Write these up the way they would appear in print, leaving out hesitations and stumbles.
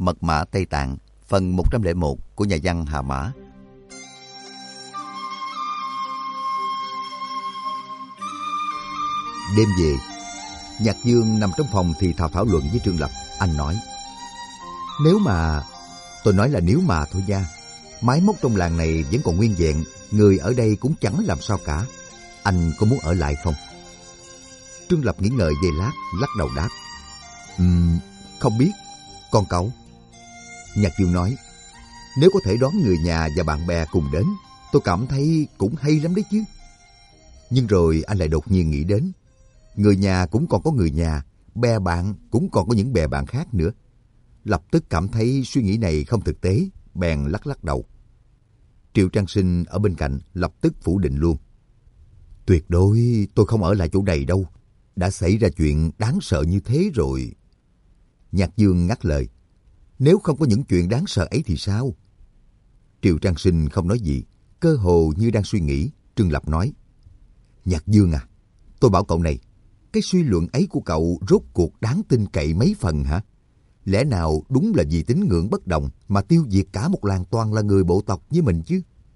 Mật mã Tây Tạng, phần 101 của nhà văn Hà Mã. Đêm về, Nhạc Dương nằm trong phòng thì thảo luận với Trương Lập. Anh nói, nếu mà thôi nha, máy móc trong làng này vẫn còn nguyên vẹn, người ở đây cũng chẳng làm sao cả. Anh có muốn ở lại không? Trương Lập nghĩ ngợi giây lát, lắc đầu đáp, không biết. Còn cậu? Nhạc Dương nói, nếu có thể đón người nhà và bạn bè cùng đến, tôi cảm thấy cũng hay lắm đấy chứ. Nhưng rồi anh lại đột nhiên nghĩ đến, người nhà cũng còn có người nhà, bè bạn cũng còn có những bè bạn khác nữa. Lập tức cảm thấy suy nghĩ này không thực tế, bèn lắc đầu. Triệu Trang Sinh ở bên cạnh lập tức phủ định luôn. Tuyệt đối tôi không ở lại chỗ này đâu. Đã xảy ra chuyện đáng sợ như thế rồi. Nhạc Dương ngắt lời. Nếu không có những chuyện đáng sợ ấy thì sao? Triệu Trang Sinh không nói gì, cơ hồ như đang suy nghĩ. Trương Lập nói, Nhạc Dương à, tôi bảo cậu này, cái suy luận ấy của cậu rốt cuộc đáng tin cậy mấy phần hả? Lẽ nào đúng là vì tín ngưỡng bất đồng mà tiêu diệt cả một làng toàn là người bộ tộc với mình chứ?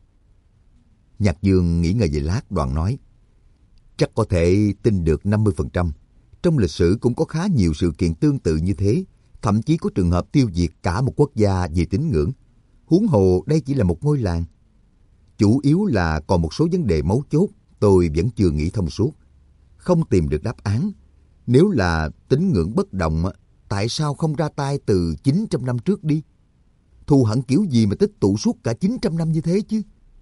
Nhạc Dương nghĩ ngợi về lát đoạn nói, chắc có thể tin được 50%. Trong lịch sử cũng có khá nhiều sự kiện tương tự như thế, thậm chí có trường hợp tiêu diệt cả một quốc gia vì tín ngưỡng. Huống hồ đây chỉ là một ngôi làng. Chủ yếu là còn một số vấn đề mấu chốt tôi vẫn chưa nghĩ thông suốt, không tìm được đáp án. Nếu là tín ngưỡng bất đồng, tại sao không ra tay từ 900 năm trước đi? Thù hận kiểu gì mà tích tụ suốt cả 900 năm như thế chứ?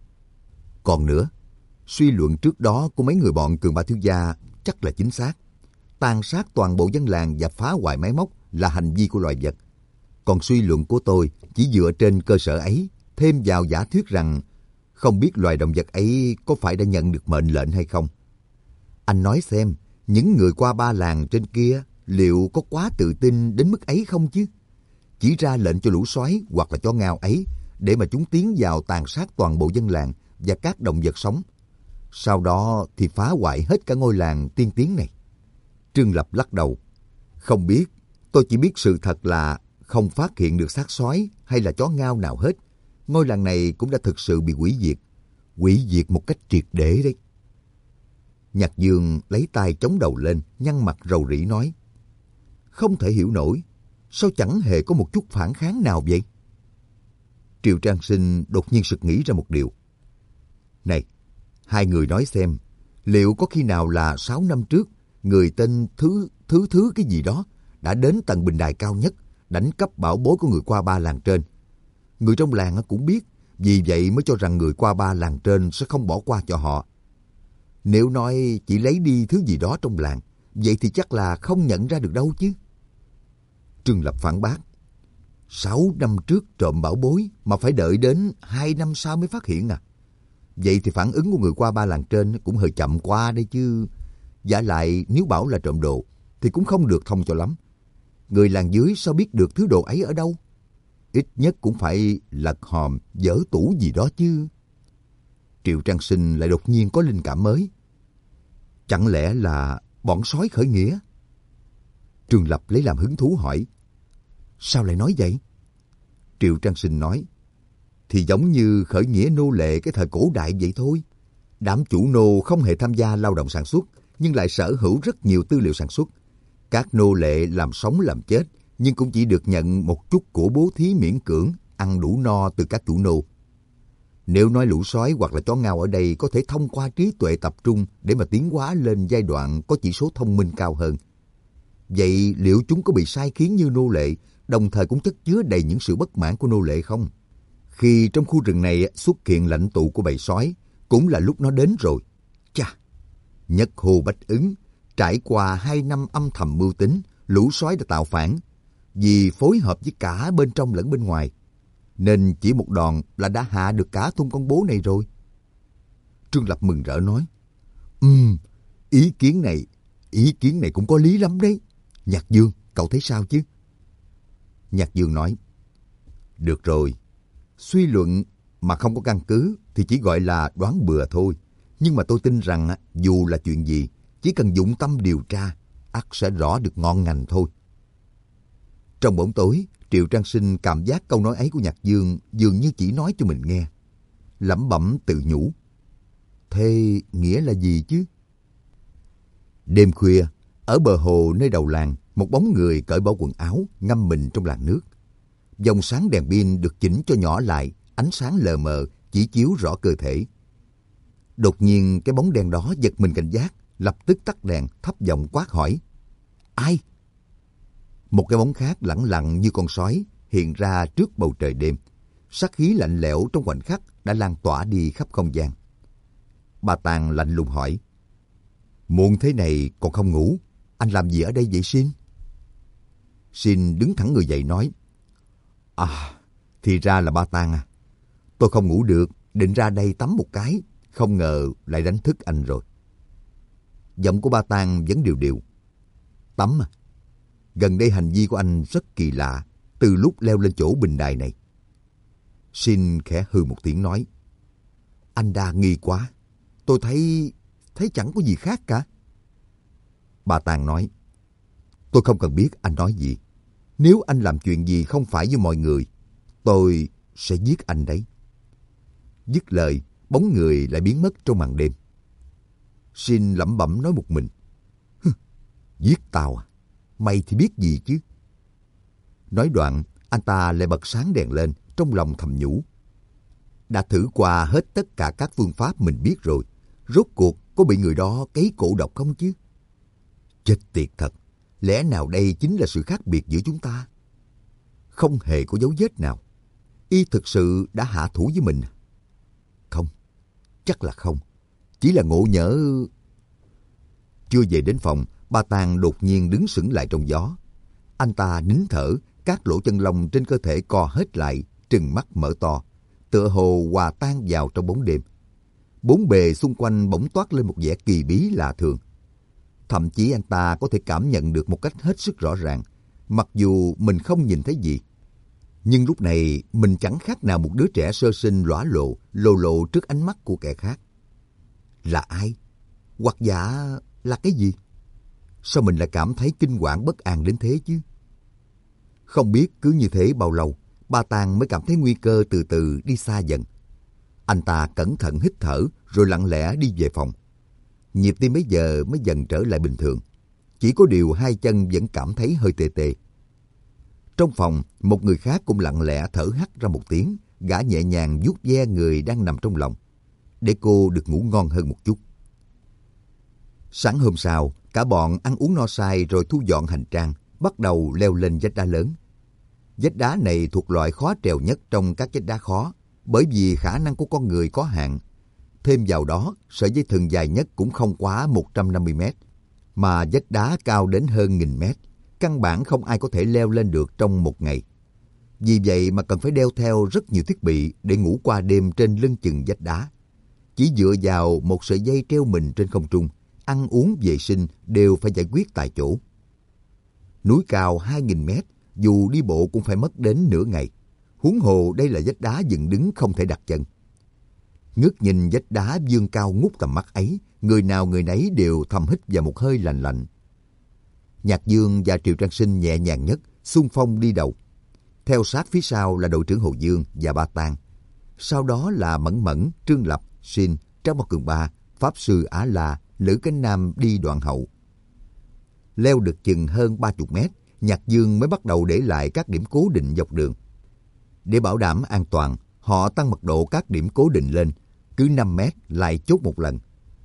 Còn nữa, suy luận trước đó của mấy người bọn Cường Ba thiếu gia chắc là chính xác. Tàn sát toàn bộ dân làng và phá hoại máy móc là hành vi của loài vật. Còn suy luận của tôi chỉ dựa trên cơ sở ấy, thêm vào giả thuyết rằng không biết loài động vật ấy có phải đã nhận được mệnh lệnh hay không. Anh nói xem, những người qua ba làng trên kia liệu có quá tự tin đến mức ấy không chứ? Chỉ ra lệnh cho lũ sói hoặc là chó ngao ấy để mà chúng tiến vào tàn sát toàn bộ dân làng và các động vật sống. Sau đó thì phá hoại hết cả ngôi làng tiên tiến này. Trương Lập lắc đầu. Không biết, tôi chỉ biết sự thật là không phát hiện được xác sói hay là chó ngao nào hết. Ngôi làng này cũng đã thực sự bị hủy diệt. Hủy diệt một cách triệt để đấy. Nhạc Dương lấy tay chống đầu lên, nhăn mặt rầu rĩ nói, không thể hiểu nổi, sao chẳng hề có một chút phản kháng nào vậy? Triệu Trang Sinh đột nhiên sực nghĩ ra một điều. Này, hai người nói xem, liệu có khi nào là 6 năm trước, người tên thứ cái gì đó đã đến tầng bình đài cao nhất, đánh cắp bảo bối của người qua ba làng trên. Người trong làng cũng biết, vì vậy mới cho rằng người qua ba làng trên sẽ không bỏ qua cho họ. Nếu nói chỉ lấy đi thứ gì đó trong làng, vậy thì chắc là không nhận ra được đâu chứ. Trương Lập phản bác. 6 năm trước trộm bảo bối mà phải đợi đến 2 năm sau mới phát hiện à? Vậy thì phản ứng của người qua ba làng trên cũng hơi chậm qua đây chứ. Vả lại nếu bảo là trộm đồ thì cũng không được thông cho lắm. Người làng dưới sao biết được thứ đồ ấy ở đâu? Ít nhất cũng phải lật hòm, dỡ tủ gì đó chứ. Triệu Trang Sinh lại đột nhiên có linh cảm mới. Chẳng lẽ là bọn sói khởi nghĩa? Trương Lập lấy làm hứng thú hỏi. Sao lại nói vậy? Triệu Trang Sinh nói. Thì giống như khởi nghĩa nô lệ cái thời cổ đại vậy thôi. Đám chủ nô không hề tham gia lao động sản xuất, nhưng lại sở hữu rất nhiều tư liệu sản xuất. Các nô lệ làm sống làm chết, nhưng cũng chỉ được nhận một chút của bố thí miễn cưỡng, ăn đủ no từ các chủ nô. Nếu nói lũ sói hoặc là chó ngao ở đây có thể thông qua trí tuệ tập trung để mà tiến hóa lên giai đoạn có chỉ số thông minh cao hơn, vậy liệu chúng có bị sai khiến như nô lệ, đồng thời cũng chất chứa đầy những sự bất mãn của nô lệ không? Khi trong khu rừng này xuất hiện lãnh tụ của bầy sói, cũng là lúc nó đến rồi. Chà! Nhất Hồ Bách Ứng, trải qua 2 năm âm thầm mưu tính, lũ sói đã tạo phản, vì phối hợp với cả bên trong lẫn bên ngoài, nên chỉ một đòn là đã hạ được cả thôn con bố này rồi. Trương Lập mừng rỡ nói, ý kiến này cũng có lý lắm đấy. Nhạc Dương, cậu thấy sao chứ? Nhạc Dương nói, được rồi, suy luận mà không có căn cứ thì chỉ gọi là đoán bừa thôi. Nhưng mà tôi tin rằng dù là chuyện gì, chỉ cần dụng tâm điều tra, ắt sẽ rõ được ngọn ngành thôi. Trong bóng tối, Triệu Trang Sinh cảm giác câu nói ấy của Nhạc Dương dường như chỉ nói cho mình nghe. Lẩm bẩm tự nhủ. Thế nghĩa là gì chứ? Đêm khuya, ở bờ hồ nơi đầu làng, một bóng người cởi bỏ quần áo, ngâm mình trong làn nước. Dòng sáng đèn pin được chỉnh cho nhỏ lại, ánh sáng lờ mờ, chỉ chiếu rõ cơ thể. Đột nhiên cái bóng đen đó giật mình cảnh giác, lập tức tắt đèn, thấp giọng quát hỏi. Ai? Một cái bóng khác lẳng lặng như con sói hiện ra trước bầu trời đêm. Sát khí lạnh lẽo trong khoảnh khắc đã lan tỏa đi khắp không gian. Bà Tàng lạnh lùng hỏi. Muộn thế này còn không ngủ, anh làm gì ở đây vậy Sin? Sin đứng thẳng người dậy nói. Thì ra là ba Tàng à. Tôi không ngủ được, định ra đây tắm một cái, không ngờ lại đánh thức anh rồi. Giọng của ba Tàng vẫn đều đều. Tắm à? Gần đây hành vi của anh rất kỳ lạ, từ lúc leo lên chỗ bình đài này. Sin khẽ hừ một tiếng nói. Anh đa nghi quá, tôi thấy chẳng có gì khác cả. Bà Tàng nói. Tôi không cần biết anh nói gì. Nếu anh làm chuyện gì không phải với mọi người, tôi sẽ giết anh đấy. Dứt lời, bóng người lại biến mất trong màn đêm. Sin lẩm bẩm nói một mình. Giết tao à? Mày thì biết gì chứ? Nói đoạn, anh ta lại bật sáng đèn lên, trong lòng thầm nhủ. Đã thử qua hết tất cả các phương pháp mình biết rồi. Rốt cuộc có bị người đó cấy cổ độc không chứ? Chết tiệt thật. Lẽ nào đây chính là sự khác biệt giữa chúng ta? Không hề có dấu vết nào. Y thực sự đã hạ thủ với mình. Không, chắc là không. Chỉ là ngộ nhỡ. Chưa về đến phòng, bà Tàng đột nhiên đứng sững lại trong gió. Anh ta nín thở, các lỗ chân lông trên cơ thể co hết lại, trừng mắt mở to, tựa hồ hòa tan vào trong bóng đêm. Bốn bề xung quanh bỗng toát lên một vẻ kỳ bí lạ thường. Thậm chí anh ta có thể cảm nhận được một cách hết sức rõ ràng, mặc dù mình không nhìn thấy gì. Nhưng lúc này mình chẳng khác nào một đứa trẻ sơ sinh lóa lộ, lồ lộ trước ánh mắt của kẻ khác. Là ai? Hoặc giả là cái gì? Sao mình lại cảm thấy kinh quản bất an đến thế chứ? Không biết cứ như thế bao lâu, bà Tàng mới cảm thấy nguy cơ từ từ đi xa dần. Anh ta cẩn thận hít thở rồi lặng lẽ đi về phòng. Nhịp tim bây giờ mới dần trở lại bình thường. Chỉ có điều hai chân vẫn cảm thấy hơi tê tê. Trong phòng, một người khác cũng lặng lẽ thở hắt ra một tiếng, gã nhẹ nhàng vuốt ve người đang nằm trong lòng, để cô được ngủ ngon hơn một chút. Sáng hôm sau, cả bọn ăn uống no say rồi thu dọn hành trang, bắt đầu leo lên vách đá lớn. Vách đá này thuộc loại khó trèo nhất trong các vách đá khó, bởi vì khả năng của con người có hạn. Thêm vào đó, sợi dây thừng dài nhất cũng không quá 150 mét, mà vách đá cao đến hơn 1000 mét. Căn bản không ai có thể leo lên được trong một ngày. Vì vậy mà cần phải đeo theo rất nhiều thiết bị để ngủ qua đêm trên lưng chừng vách đá. Chỉ dựa vào một sợi dây treo mình trên không trung, ăn uống vệ sinh đều phải giải quyết tại chỗ. Núi cao 2000 mét, dù đi bộ cũng phải mất đến nửa ngày. Huống hồ đây là vách đá dựng đứng không thể đặt chân. Ngước nhìn vách đá vươn cao ngút tầm mắt ấy, người nào người nấy đều thầm hít vào một hơi lạnh lạnh. Nhạc Dương và Triệu Trang Sinh nhẹ nhàng nhất, xung phong đi đầu. Theo sát phía sau là đội trưởng Hồ Dương và Ba Tàng. Sau đó là Mẫn Mẫn, Trương Lập, Sin, Trác Mộc Cường Ba, Pháp Sư Á La, Lữ Cánh Nam đi đoạn hậu. Leo được chừng hơn 30 mét, Nhạc Dương mới bắt đầu để lại các điểm cố định dọc đường. Để bảo đảm an toàn, họ tăng mật độ các điểm cố định lên, cứ 5 mét lại chốt một lần.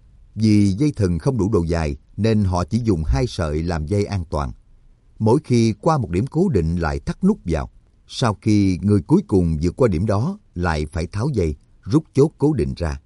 Vì dây thừng không đủ độ dài nên họ chỉ dùng 2 sợi làm dây an toàn. Mỗi khi qua một điểm cố định lại thắt nút vào. Sau khi người cuối cùng vượt qua điểm đó lại phải tháo dây, rút chốt cố định ra.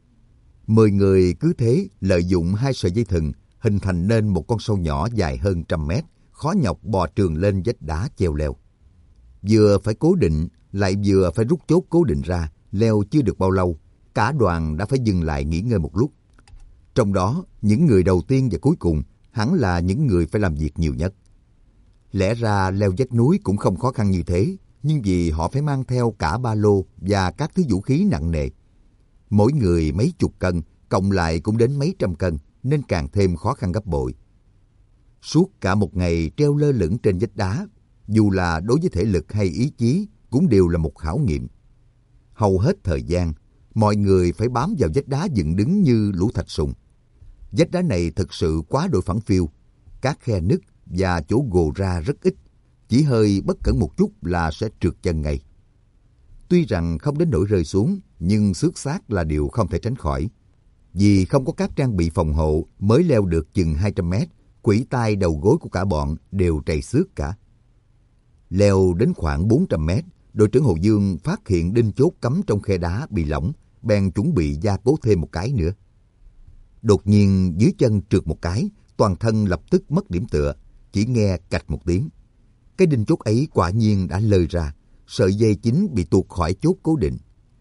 10 người cứ thế lợi dụng 2 sợi dây thừng hình thành nên một con sâu nhỏ dài hơn 100 mét, khó nhọc bò trườn lên vách đá treo leo. Vừa phải cố định lại vừa phải rút chốt cố định ra, leo chưa được bao lâu, cả đoàn đã phải dừng lại nghỉ ngơi một lúc. Trong đó, những người đầu tiên và cuối cùng hẳn là những người phải làm việc nhiều nhất. Lẽ ra leo vách núi cũng không khó khăn như thế, nhưng vì họ phải mang theo cả ba lô và các thứ vũ khí nặng nề. Mỗi người mấy chục cân, cộng lại cũng đến mấy trăm cân, nên càng thêm khó khăn gấp bội. Suốt cả một ngày treo lơ lửng trên vách đá, dù là đối với thể lực hay ý chí, cũng đều là một khảo nghiệm. Hầu hết thời gian, mọi người phải bám vào vách đá dựng đứng như lũ thạch sùng. Vách đá này thực sự quá độ phẳng phiu, các khe nứt và chỗ gồ ra rất ít, chỉ hơi bất cẩn một chút là sẽ trượt chân ngay. Tuy rằng không đến nỗi rơi xuống, nhưng xước xác là điều không thể tránh khỏi. Vì không có các trang bị phòng hộ mới leo được chừng 200 mét, khuỷu tay đầu gối của cả bọn đều trầy xước cả. Leo đến khoảng 400 mét, đội trưởng Hồ Dương phát hiện đinh chốt cắm trong khe đá bị lỏng, bèn chuẩn bị gia cố thêm một cái nữa. Đột nhiên dưới chân trượt một cái, toàn thân lập tức mất điểm tựa, chỉ nghe cạch một tiếng. Cái đinh chốt ấy quả nhiên đã lơi ra, sợi dây chính bị tuột khỏi chốt cố định.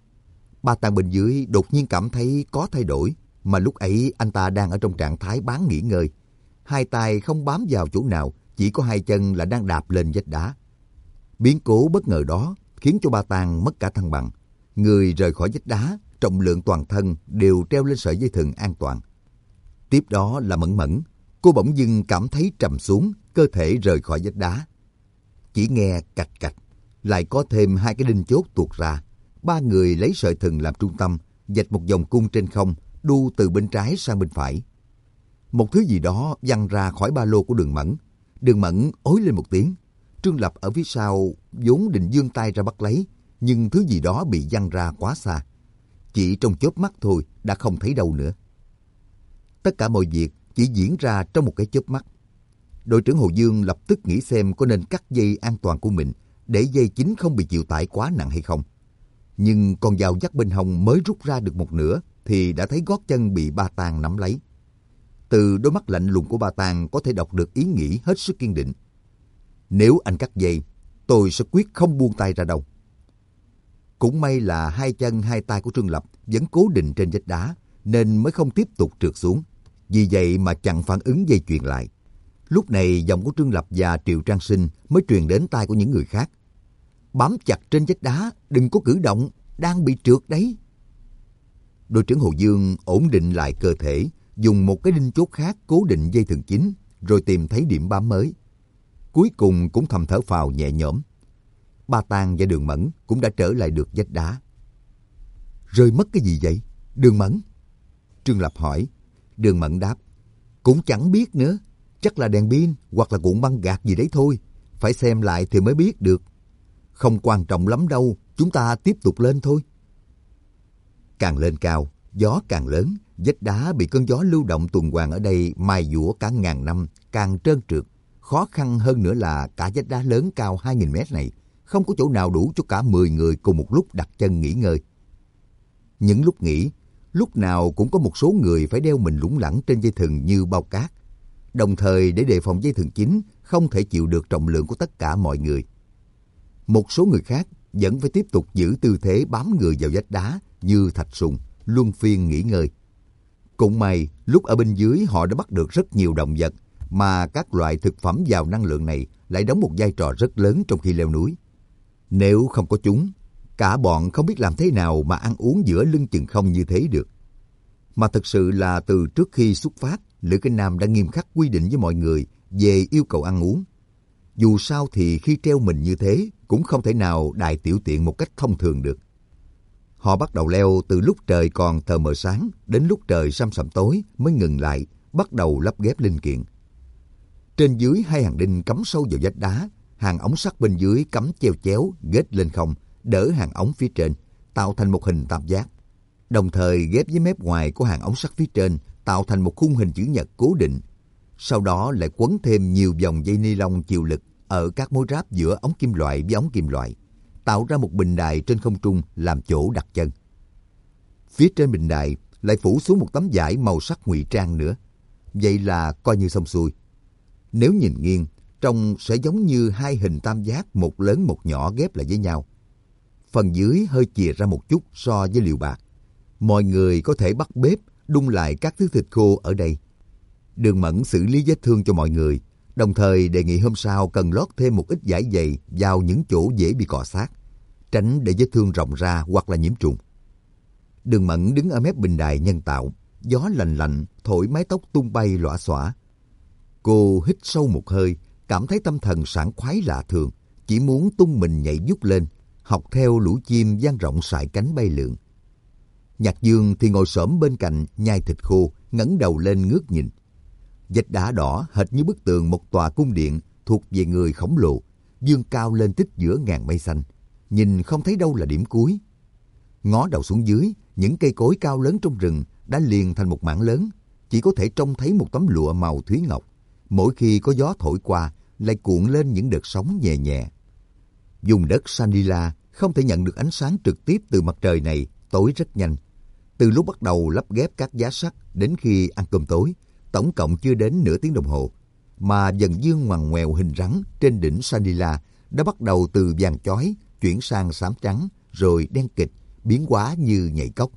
Ba Tàng bên dưới đột nhiên cảm thấy có thay đổi, mà lúc ấy anh ta đang ở trong trạng thái bán nghỉ ngơi. Hai tay không bám vào chỗ nào, chỉ có hai chân là đang đạp lên vách đá. Biến cố bất ngờ đó khiến cho Ba Tàng mất cả thăng bằng. Người rời khỏi vách đá, trọng lượng toàn thân đều treo lên sợi dây thừng an toàn. Tiếp đó là Mẫn Mẫn, cô bỗng dưng cảm thấy trầm xuống, cơ thể rời khỏi vách đá. Chỉ nghe cạch cạch, lại có thêm hai cái đinh chốt tuột ra. Ba người lấy sợi thừng làm trung tâm, vạch một vòng cung trên không, đu từ bên trái sang bên phải. Một thứ gì đó văng ra khỏi ba lô của Đường Mẫn. Đường Mẫn ối lên một tiếng. Trương Lập ở phía sau vốn định giương tay ra bắt lấy, nhưng thứ gì đó bị văng ra quá xa. Chỉ trong chớp mắt thôi đã không thấy đâu nữa. Tất cả mọi việc chỉ diễn ra trong một cái chớp mắt. Đội trưởng Hồ Dương lập tức nghĩ xem có nên cắt dây an toàn của mình để dây chính không bị chịu tải quá nặng hay không. Nhưng con dao dắt bên hông mới rút ra được một nửa thì đã thấy gót chân bị Ba Tàng nắm lấy. Từ đôi mắt lạnh lùng của Ba Tàng có thể đọc được ý nghĩ hết sức kiên định. Nếu anh cắt dây, tôi sẽ quyết không buông tay ra đâu. Cũng may là hai chân hai tay của Trương Lập vẫn cố định trên vách đá nên mới không tiếp tục trượt xuống. Vì vậy mà chặn phản ứng dây chuyền lại. Lúc này giọng của Trương Lập và Triệu Trang Sinh mới truyền đến tai của những người khác. Bám chặt trên vách đá, đừng có cử động, đang bị trượt đấy. Đội trưởng Hồ Dương ổn định lại cơ thể, dùng một cái đinh chốt khác cố định dây thừng chính, rồi tìm thấy điểm bám mới. Cuối cùng cũng thầm thở phào nhẹ nhõm. Ba Tàng và Đường Mẫn cũng đã trở lại được vách đá. Rơi mất cái gì vậy, Đường Mẫn? Trương Lập hỏi. Đường Mẫn đáp. Cũng chẳng biết nữa, chắc là đèn pin hoặc là cuộn băng gạc gì đấy thôi. Phải xem lại thì mới biết được. Không quan trọng lắm đâu, chúng ta tiếp tục lên thôi. Càng lên cao, gió càng lớn, vách đá bị cơn gió lưu động tuần hoàn ở đây mài dũa cả ngàn năm, càng trơn trượt. Khó khăn hơn nữa là cả vách đá lớn cao 2.000 mét này, không có chỗ nào đủ cho cả 10 người cùng một lúc đặt chân nghỉ ngơi. Những lúc nghỉ, lúc nào cũng có một số người phải đeo mình lủng lẳng trên dây thừng như bao cát. Đồng thời để đề phòng dây thừng chính không thể chịu được trọng lượng của tất cả mọi người. Một số người khác vẫn phải tiếp tục giữ tư thế bám người vào vách đá như thạch sùng, luân phiên nghỉ ngơi. Cũng may, lúc ở bên dưới họ đã bắt được rất nhiều động vật, mà các loại thực phẩm giàu năng lượng này lại đóng một vai trò rất lớn trong khi leo núi. Nếu không có chúng, cả bọn không biết làm thế nào mà ăn uống giữa lưng chừng không như thế được. Mà thực sự là từ trước khi xuất phát, Lữ Kinh Nam đã nghiêm khắc quy định với mọi người về yêu cầu ăn uống. Dù sao thì khi treo mình như thế cũng không thể nào đại tiểu tiện một cách thông thường được. Họ bắt đầu leo từ lúc trời còn tờ mờ sáng đến lúc trời săm sẩm tối mới ngừng lại, bắt đầu lắp ghép linh kiện. Trên dưới hai hàng đinh cắm sâu vào vách đá, hàng ống sắt bên dưới cắm cheo chéo ghét lên không, đỡ hàng ống phía trên, tạo thành một hình tam giác. Đồng thời ghép với mép ngoài của hàng ống sắt phía trên, tạo thành một khung hình chữ nhật cố định. Sau đó lại quấn thêm nhiều vòng dây ni lông chịu lực ở các mối ráp giữa ống kim loại với ống kim loại, tạo ra một bình đài trên không trung làm chỗ đặt chân. Phía trên bình đài lại phủ xuống một tấm vải màu sắc ngụy trang nữa. Vậy là coi như xong xuôi. Nếu nhìn nghiêng, trông sẽ giống như hai hình tam giác, một lớn một nhỏ ghép lại với nhau. Phần dưới hơi chìa ra một chút so với liều bạc. Mọi người có thể bắt bếp đun lại các thứ thịt khô ở đây. Đường Mẫn xử lý vết thương cho mọi người, đồng thời đề nghị hôm sau cần lót thêm một ít vải dày vào những chỗ dễ bị cọ xát, tránh để vết thương rộng ra hoặc là nhiễm trùng. Đường Mẫn đứng ở mép bình đài nhân tạo, gió lạnh lạnh thổi mái tóc tung bay lõa xõa. Cô hít sâu một hơi, cảm thấy tâm thần sảng khoái lạ thường, chỉ muốn tung mình nhảy vút lên, học theo lũ chim dang rộng sải cánh bay lượn. Nhạc Dương thì ngồi xổm bên cạnh nhai thịt khô, ngẩng đầu lên ngước nhìn. Vách đá đỏ hệt như bức tường một tòa cung điện thuộc về người khổng lồ, vươn cao lên tích giữa ngàn mây xanh, nhìn không thấy đâu là điểm cuối. Ngó đầu xuống dưới, những cây cối cao lớn trong rừng đã liền thành một mảng lớn, chỉ có thể trông thấy một tấm lụa màu thúy ngọc. Mỗi khi có gió thổi qua, lại cuộn lên những đợt sóng nhẹ nhẹ. Vùng đất Sanila không thể nhận được ánh sáng trực tiếp từ mặt trời này, tối rất nhanh. Từ lúc bắt đầu lắp ghép các giá sắt đến khi ăn cơm tối, tổng cộng chưa đến nửa tiếng đồng hồ, mà dần dương ngoằn ngoèo hình rắn trên đỉnh Sanila đã bắt đầu từ vàng chói chuyển sang xám trắng, rồi đen kịt, biến hóa như nhảy cóc.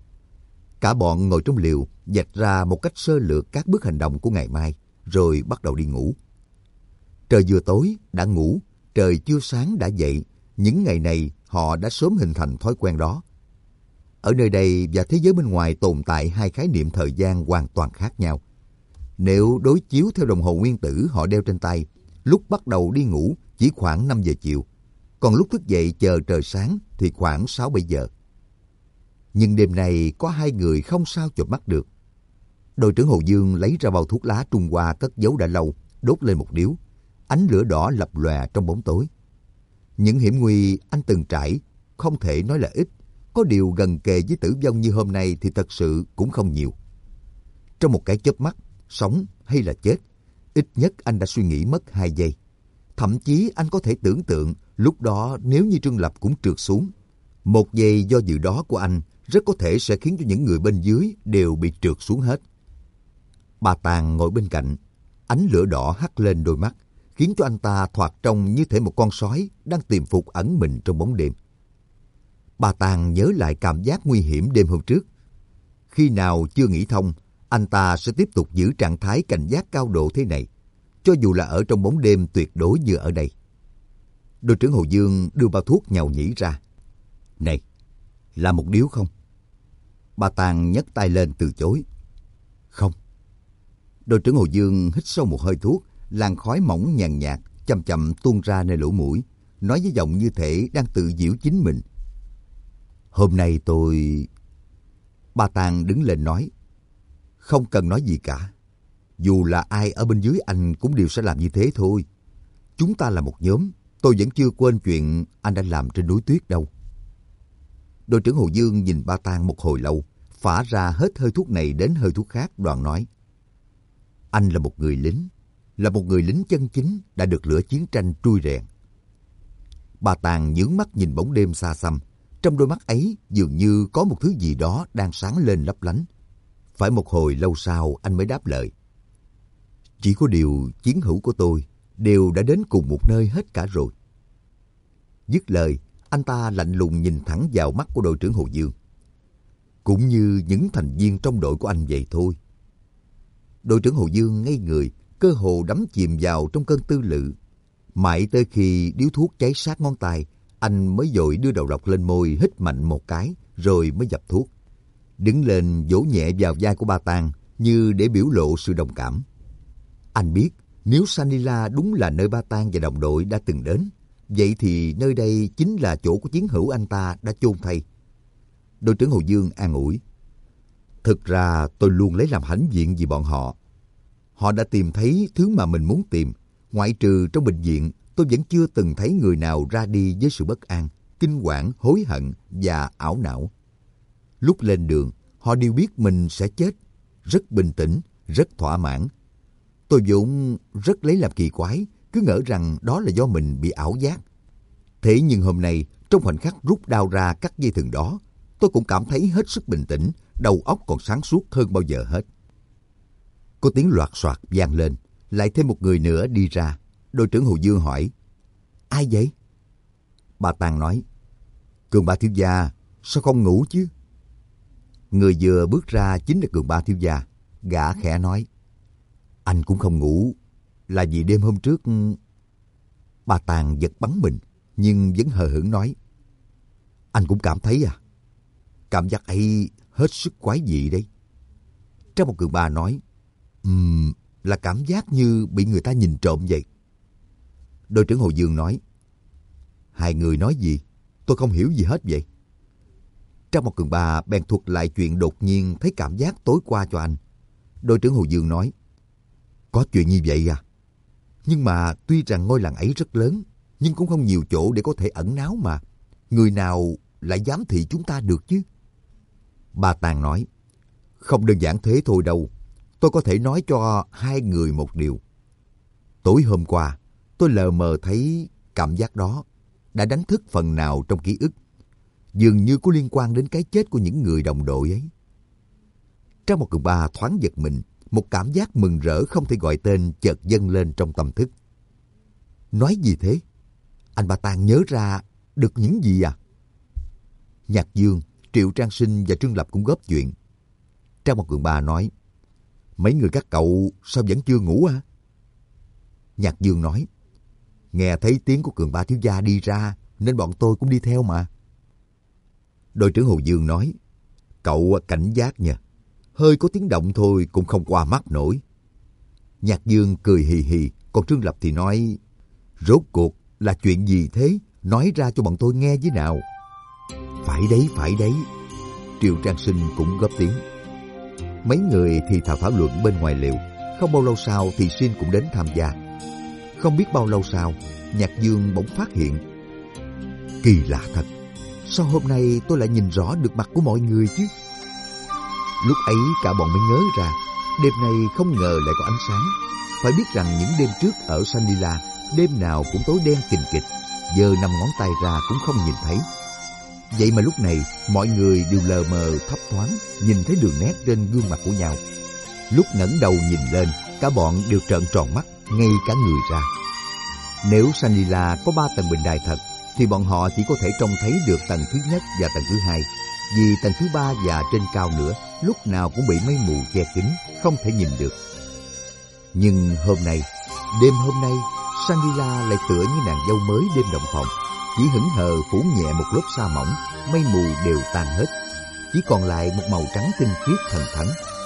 Cả bọn ngồi trong liều, vạch ra một cách sơ lược các bước hành động của ngày mai, rồi bắt đầu đi ngủ. Trời vừa tối đã ngủ, trời chưa sáng đã dậy. Những ngày này họ đã sớm hình thành thói quen đó. Ở nơi đây và thế giới bên ngoài tồn tại hai khái niệm thời gian hoàn toàn khác nhau. Nếu đối chiếu theo đồng hồ nguyên tử họ đeo trên tay, lúc bắt đầu đi ngủ chỉ khoảng 5 giờ chiều, còn lúc thức dậy chờ trời sáng thì khoảng 6-7 giờ. Nhưng đêm nay có hai người không sao chợp mắt được. Đội trưởng Hồ Dương lấy ra bao thuốc lá Trung Hoa cất giấu đã lâu, đốt lên một điếu. Ánh lửa đỏ lập lòe trong bóng tối. Những hiểm nguy anh từng trải không thể nói là ít, có điều gần kề với tử vong như hôm nay thì thật sự cũng không nhiều. Trong một cái chớp mắt, sống hay là chết, ít nhất anh đã suy nghĩ mất 2 giây. Thậm chí anh có thể tưởng tượng lúc đó nếu như Trương Lập cũng trượt xuống, 1 giây do dự đó của anh rất có thể sẽ khiến cho những người bên dưới đều bị trượt xuống hết. Bà Tàng ngồi bên cạnh, ánh lửa đỏ hắt lên đôi mắt, khiến cho anh ta thoạt trông như thể một con sói đang tìm phục ẩn mình trong bóng đêm. Bà Tàng nhớ lại cảm giác nguy hiểm đêm hôm trước. Khi nào chưa nghĩ thông, anh ta sẽ tiếp tục giữ trạng thái cảnh giác cao độ thế này, cho dù là ở trong bóng đêm tuyệt đối như ở đây. Đội trưởng Hồ Dương đưa bao thuốc nhàu nhĩ ra. Này, là một điếu không? Bà Tàng nhấc tay lên từ chối. Không. Đội trưởng Hồ Dương hít sâu một hơi thuốc, làn khói mỏng nhàn nhạt chậm chậm tuôn ra nơi lỗ mũi, nói với giọng như thể đang tự giễu chính mình. Hôm nay tôi... Bà Tàng đứng lên nói. Không cần nói gì cả. Dù là ai ở bên dưới anh cũng đều sẽ làm như thế thôi. Chúng ta là một nhóm, tôi vẫn chưa quên chuyện anh đã làm trên núi tuyết đâu. Đội trưởng Hồ Dương nhìn bà Tàng một hồi lâu, phả ra hết hơi thuốc này đến hơi thuốc khác, đoạn nói. Anh là một người lính, là một người lính chân chính đã được lửa chiến tranh trui rèn. Bà Tàng nhướng mắt nhìn bóng đêm xa xăm, trong đôi mắt ấy dường như có một thứ gì đó đang sáng lên lấp lánh. Phải một hồi lâu sau anh mới đáp lời. Chỉ có điều chiến hữu của tôi đều đã đến cùng một nơi hết cả rồi. Dứt lời, anh ta lạnh lùng nhìn thẳng vào mắt của đội trưởng Hồ Dương. Cũng như những thành viên trong đội của anh vậy thôi. Đội trưởng Hồ Dương ngây người, cơ hồ đắm chìm vào trong cơn tư lự. Mãi tới khi điếu thuốc cháy sát ngón tay, anh mới vội đưa đầu độc lên môi, hít mạnh một cái, rồi mới dập thuốc. Đứng lên vỗ nhẹ vào vai của bà Tàng như để biểu lộ sự đồng cảm. Anh biết nếu Sanila đúng là nơi ba Tàng và đồng đội đã từng đến, vậy thì nơi đây chính là chỗ của chiến hữu anh ta đã chôn thây. Đội trưởng Hồ Dương an ủi. Thực ra tôi luôn lấy làm hãnh diện vì bọn họ. Họ đã tìm thấy thứ mà mình muốn tìm. Ngoại trừ trong bệnh viện, tôi vẫn chưa từng thấy người nào ra đi với sự bất an, kinh quản, hối hận và ảo não. Lúc lên đường, họ đều biết mình sẽ chết. Rất bình tĩnh, rất thỏa mãn. Tôi vốn rất lấy làm kỳ quái, cứ ngỡ rằng đó là do mình bị ảo giác. Thế nhưng hôm nay, trong khoảnh khắc rút đao ra cắt dây thừng đó, tôi cũng cảm thấy hết sức bình tĩnh, đầu óc còn sáng suốt hơn bao giờ hết. Có tiếng loạt soạt vang lên, lại thêm một người nữa đi ra. Đội trưởng Hồ Dương hỏi, ai vậy? Bà Tàng nói, Cường Ba thiếu gia, sao không ngủ chứ? Người vừa bước ra chính là Cường Ba thiếu gia. Gã khẽ nói, anh cũng không ngủ, là vì đêm hôm trước... Bà Tàng giật bắn mình, nhưng vẫn hờ hững nói, anh cũng cảm thấy à? Cảm giác ấy hết sức quái dị đấy. Trong một Cường Ba nói, là cảm giác như bị người ta nhìn trộm vậy. Đội trưởng Hồ Dương nói, hai người nói gì? Tôi không hiểu gì hết vậy. Trang một Cường Ba bèn thuật lại chuyện đột nhiên thấy cảm giác tối qua cho anh. Đội trưởng Hồ Dương nói, có chuyện như vậy à? Nhưng mà tuy rằng ngôi làng ấy rất lớn, nhưng cũng không nhiều chỗ để có thể ẩn náu mà. Người nào lại giám thị chúng ta được chứ? Ba Tàng nói, không đơn giản thế thôi đâu. Tôi có thể nói cho hai người một điều. Tối hôm qua, tôi lờ mờ thấy cảm giác đó đã đánh thức phần nào trong ký ức, dường như có liên quan đến cái chết của những người đồng đội ấy. Trang một Cường Ba thoáng giật mình, một cảm giác mừng rỡ không thể gọi tên chợt dâng lên trong tâm thức. Nói gì thế? Anh Ba Tàng nhớ ra được những gì à? Nhạc Dương, Triệu Trang Sinh và Trương Lập cũng góp chuyện. Trang một Cường Ba nói, mấy người các cậu sao vẫn chưa ngủ à? Nhạc Dương nói, nghe thấy tiếng của Cường Ba thiếu gia đi ra nên bọn tôi cũng đi theo mà. Đội trưởng Hồ Dương nói, cậu cảnh giác nha, hơi có tiếng động thôi cũng không qua mắt nổi. Nhạc Dương cười hì hì, còn Trương Lập thì nói, rốt cuộc là chuyện gì thế? Nói ra cho bọn tôi nghe với nào. Phải đấy. Triệu Trang Sinh cũng góp tiếng. Mấy người thì thảo luận bên ngoài lều. Không bao lâu sau thì Xin cũng đến tham gia. Không biết bao lâu sau, Nhạc Dương bỗng phát hiện, kỳ lạ thật, sao hôm nay tôi lại nhìn rõ được mặt của mọi người chứ? Lúc ấy cả bọn mới nhớ ra, đêm nay không ngờ lại có ánh sáng. Phải biết rằng những đêm trước ở Sanila, đêm nào cũng tối đen kình kịch, giờ 5 ngón tay ra cũng không nhìn thấy. Vậy mà lúc này mọi người đều lờ mờ thấp thoáng nhìn thấy đường nét trên gương mặt của nhau. Lúc ngẩng đầu nhìn lên, cả bọn đều trợn tròn mắt, ngay cả người ra. Nếu Sanila có 3 tầng bình đài thật, thì bọn họ chỉ có thể trông thấy được tầng thứ nhất và tầng thứ hai, vì tầng thứ 3 và trên cao nữa lúc nào cũng bị mây mù che kín, không thể nhìn được. Nhưng đêm hôm nay, Sanila lại tựa như nàng dâu mới đêm động phòng, chỉ hững hờ phủ nhẹ một lớp sa mỏng, mây mù đều tan hết, chỉ còn lại một màu trắng tinh khiết thần thánh.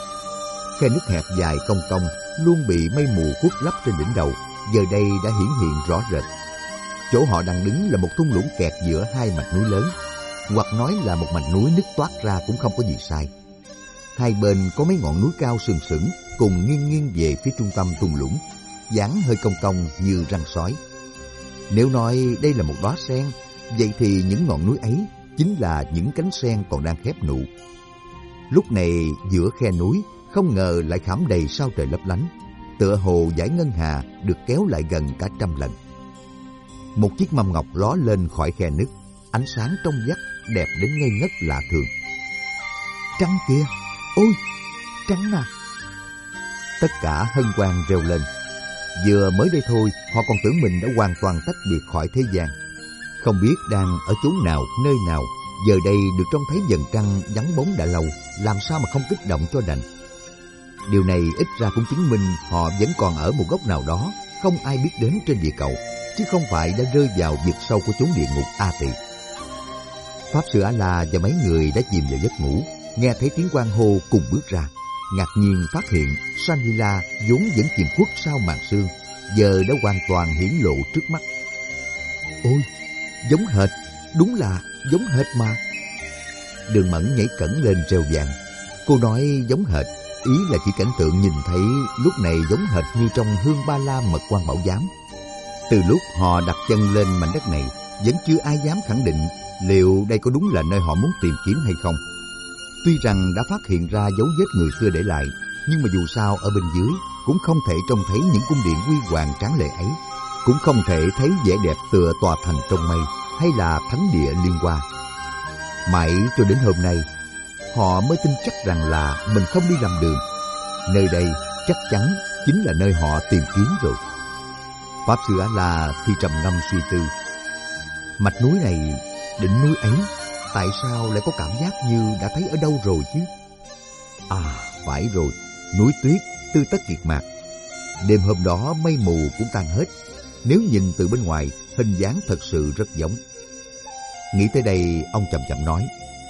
Khe nước hẹp dài cong cong luôn bị mây mù khuất lấp trên đỉnh đầu, giờ đây đã hiển hiện rõ rệt. Chỗ họ đang đứng là một thung lũng kẹt giữa hai mạch núi lớn, hoặc nói là một mạch núi nứt toát ra cũng không có gì sai. Hai bên có mấy ngọn núi cao sừng sững cùng nghiêng nghiêng về phía trung tâm thung lũng, dáng hơi cong cong như răng sói. Nếu nói đây là một đóa sen, vậy thì những ngọn núi ấy chính là những cánh sen còn đang khép nụ. Lúc này giữa khe núi không ngờ lại khảm đầy sao trời lấp lánh, tựa hồ dải ngân hà được kéo lại gần cả 100 lần. Một chiếc mâm ngọc ló lên khỏi khe nứt, ánh sáng trong vắt đẹp đến ngây ngất lạ thường. Trăng kìa, ôi, trăng à! Tất cả hân hoan reo lên. Vừa mới đây thôi, họ còn tưởng mình đã hoàn toàn tách biệt khỏi thế gian. Không biết đang ở chốn nào, nơi nào, giờ đây được trông thấy vầng trăng vắng bóng đã lâu, làm sao mà không kích động cho đành. Điều này ít ra cũng chứng minh họ vẫn còn ở một góc nào đó, không ai biết đến trên địa cầu, chứ không phải đã rơi vào vực sâu của chốn địa ngục A Tỳ. Pháp sư A-la và mấy người đã chìm vào giấc ngủ, nghe thấy tiếng hoan hô cùng bước ra, ngạc nhiên phát hiện Sanila vốn vẫn chìm khuất sau màn sương, giờ đã hoàn toàn hiển lộ trước mắt. Ôi, giống hệt, đúng là giống hệt mà. Đường Mẫn nhảy cẫng lên reo vang. Cô nói giống hệt, ý là chỉ cảnh tượng nhìn thấy lúc này giống hệt như trong Hương Ba La Mật Quan Bảo Giám. Từ lúc họ đặt chân lên mảnh đất này, vẫn chưa ai dám khẳng định liệu đây có đúng là nơi họ muốn tìm kiếm hay không. Tuy rằng đã phát hiện ra dấu vết người xưa để lại, nhưng mà dù sao ở bên dưới cũng không thể trông thấy những cung điện huy hoàng tráng lệ ấy, cũng không thể thấy vẻ đẹp tựa tòa thành trong mây hay là thánh địa liên hoa. Mãi cho đến hôm nay, họ mới tin chắc rằng là mình không đi lầm đường. Nơi đây chắc chắn chính là nơi họ tìm kiếm rồi. Pháp sư A-la thì trầm ngâm suy tư. Mạch núi này, đỉnh núi ấy, tại sao lại có cảm giác như đã thấy ở đâu rồi chứ? À, phải rồi, núi tuyết, Tư Tất Kiệt Mạc. Đêm hôm đó mây mù cũng tan hết. Nếu nhìn từ bên ngoài, hình dáng thật sự rất giống. Nghĩ tới đây, ông chậm chậm nói.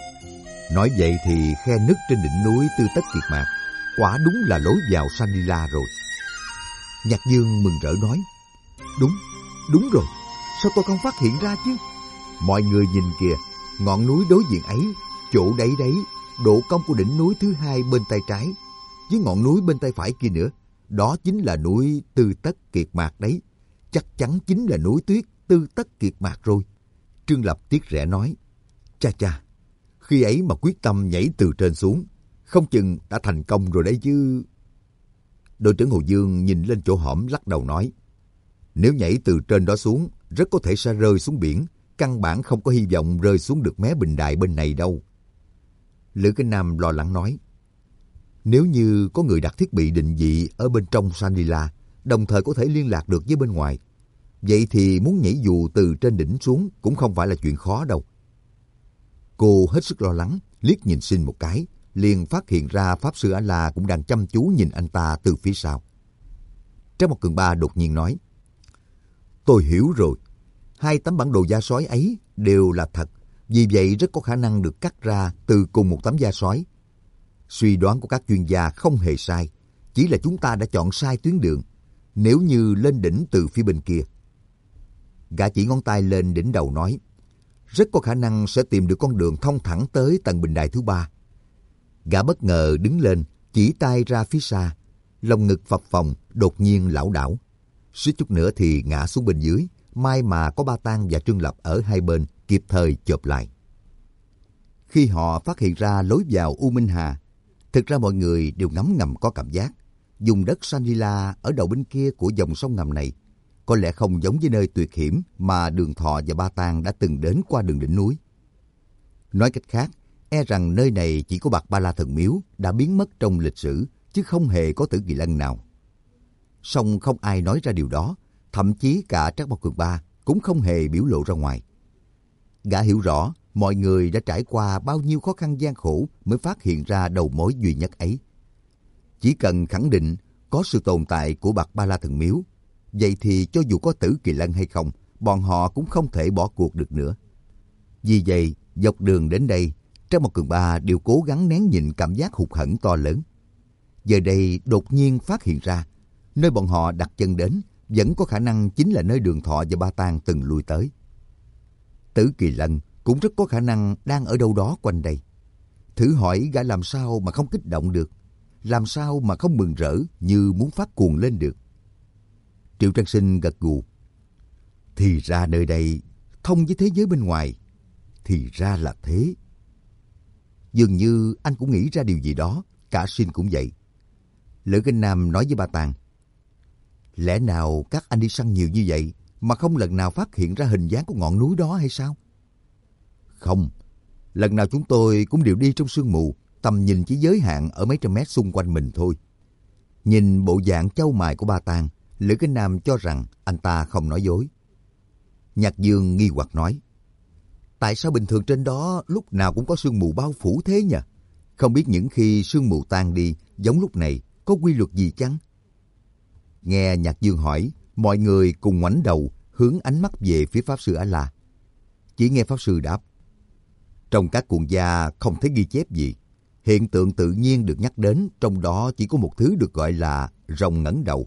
Nói vậy thì khe nứt trên đỉnh núi Tư Tất Kiệt Mạc quả đúng là lối vào Sanila rồi. Nhạc Dương mừng rỡ nói. Đúng, Đúng rồi, sao tôi không phát hiện ra chứ? Mọi người nhìn kìa, ngọn núi đối diện ấy, chỗ đấy đấy, độ cong của đỉnh núi thứ hai bên tay trái, với ngọn núi bên tay phải kia nữa, đó chính là núi Tư Tất Kiệt Mạc đấy. Chắc chắn chính là núi tuyết Tư Tất Kiệt Mạc rồi. Trương Lập tiếc rẻ nói, cha cha, khi ấy mà quyết tâm nhảy từ trên xuống, không chừng đã thành công rồi đấy chứ. Đội trưởng Hồ Dương nhìn lên chỗ hõm lắc đầu nói, nếu nhảy từ trên đó xuống, rất có thể sẽ rơi xuống biển, căn bản không có hy vọng rơi xuống được mé bình đài bên này đâu. Lữ Kinh Nam lo lắng nói, nếu như có người đặt thiết bị định vị ở bên trong Shangri-La, đồng thời có thể liên lạc được với bên ngoài, vậy thì muốn nhảy dù từ trên đỉnh xuống cũng không phải là chuyện khó đâu. Cô hết sức lo lắng, liếc nhìn Sinh một cái, liền phát hiện ra Pháp Sư A-La cũng đang chăm chú nhìn anh ta từ phía sau. Trác Mộc Cường Ba đột nhiên nói, tôi hiểu rồi, 2 tấm bản đồ da sói ấy đều là thật, vì vậy rất có khả năng được cắt ra từ cùng một tấm da sói. Suy đoán của các chuyên gia không hề sai, chỉ là chúng ta đã chọn sai tuyến đường. Nếu như lên đỉnh từ phía bên kia. Gã chỉ ngón tay lên đỉnh đầu nói, rất có khả năng sẽ tìm được con đường thông thẳng tới tầng bình đài thứ 3. Gã bất ngờ đứng lên, chỉ tay ra phía xa, lồng ngực phập phồng, đột nhiên lảo đảo. Suýt chút nữa thì ngã xuống bên dưới, may mà có Ba Tang và Trương Lập ở hai bên kịp thời chộp lại. Khi họ phát hiện ra lối vào U Minh Hà, thực ra mọi người đều ngấm ngầm có cảm giác, vùng đất Shangri-La ở đầu bên kia của dòng sông ngầm này có lẽ không giống với nơi tuyệt hiểm mà Đường Thọ và Ba Tang đã từng đến qua đường đỉnh núi. Nói cách khác, e rằng nơi này chỉ có Bạt Ba La Thần Miếu đã biến mất trong lịch sử, chứ không hề có Tử Kỳ Lân nào. Song không ai nói ra điều đó, thậm chí cả Trác Mộc Cường Ba cũng không hề biểu lộ ra ngoài. Gã hiểu rõ mọi người đã trải qua bao nhiêu khó khăn gian khổ mới phát hiện ra đầu mối duy nhất ấy. Chỉ cần khẳng định có sự tồn tại của Bạt Ba La Thần Miếu, vậy thì cho dù có Tử Kỳ Lân hay không, bọn họ cũng không thể bỏ cuộc được nữa. Vì vậy, dọc đường đến đây, Trác Mộc Cường Ba đều cố gắng nén nhịn cảm giác hụt hẫng to lớn. Giờ đây đột nhiên phát hiện ra, nơi bọn họ đặt chân đến vẫn có khả năng chính là nơi Đường Thọ và Ba Tang từng lui tới. Tử Kỳ Lân cũng rất có khả năng đang ở đâu đó quanh đây. Thử hỏi gã làm sao mà không kích động được, làm sao mà không mừng rỡ như muốn phát cuồng lên được. Triệu Trân Sinh gật gù. Thì ra nơi đây thông với thế giới bên ngoài. Thì ra là thế. Dường như anh cũng nghĩ ra điều gì đó, cả Sinh cũng vậy. Lữ Kinh Nam nói với Ba Tang, lẽ nào các anh đi săn nhiều như vậy mà không lần nào phát hiện ra hình dáng của ngọn núi đó hay sao? Không, lần nào chúng tôi cũng đều đi trong sương mù, tầm nhìn chỉ giới hạn ở mấy trăm mét xung quanh mình thôi. Nhìn bộ dạng châu mài của Ba Tang, Lữ Kinh Nam cho rằng anh ta không nói dối. Nhạc Dương nghi hoặc nói, tại sao bình thường trên đó lúc nào cũng có sương mù bao phủ thế nhỉ? Không biết những khi sương mù tan đi, giống lúc này, có quy luật gì chăng? Nghe Nhạc Dương hỏi, mọi người cùng ngoảnh đầu hướng ánh mắt về phía Pháp Sư A-La. Chỉ nghe Pháp Sư đáp, trong các cuộn gia không thấy ghi chép gì. Hiện tượng tự nhiên được nhắc đến, trong đó chỉ có một thứ được gọi là rồng ngẩng đầu.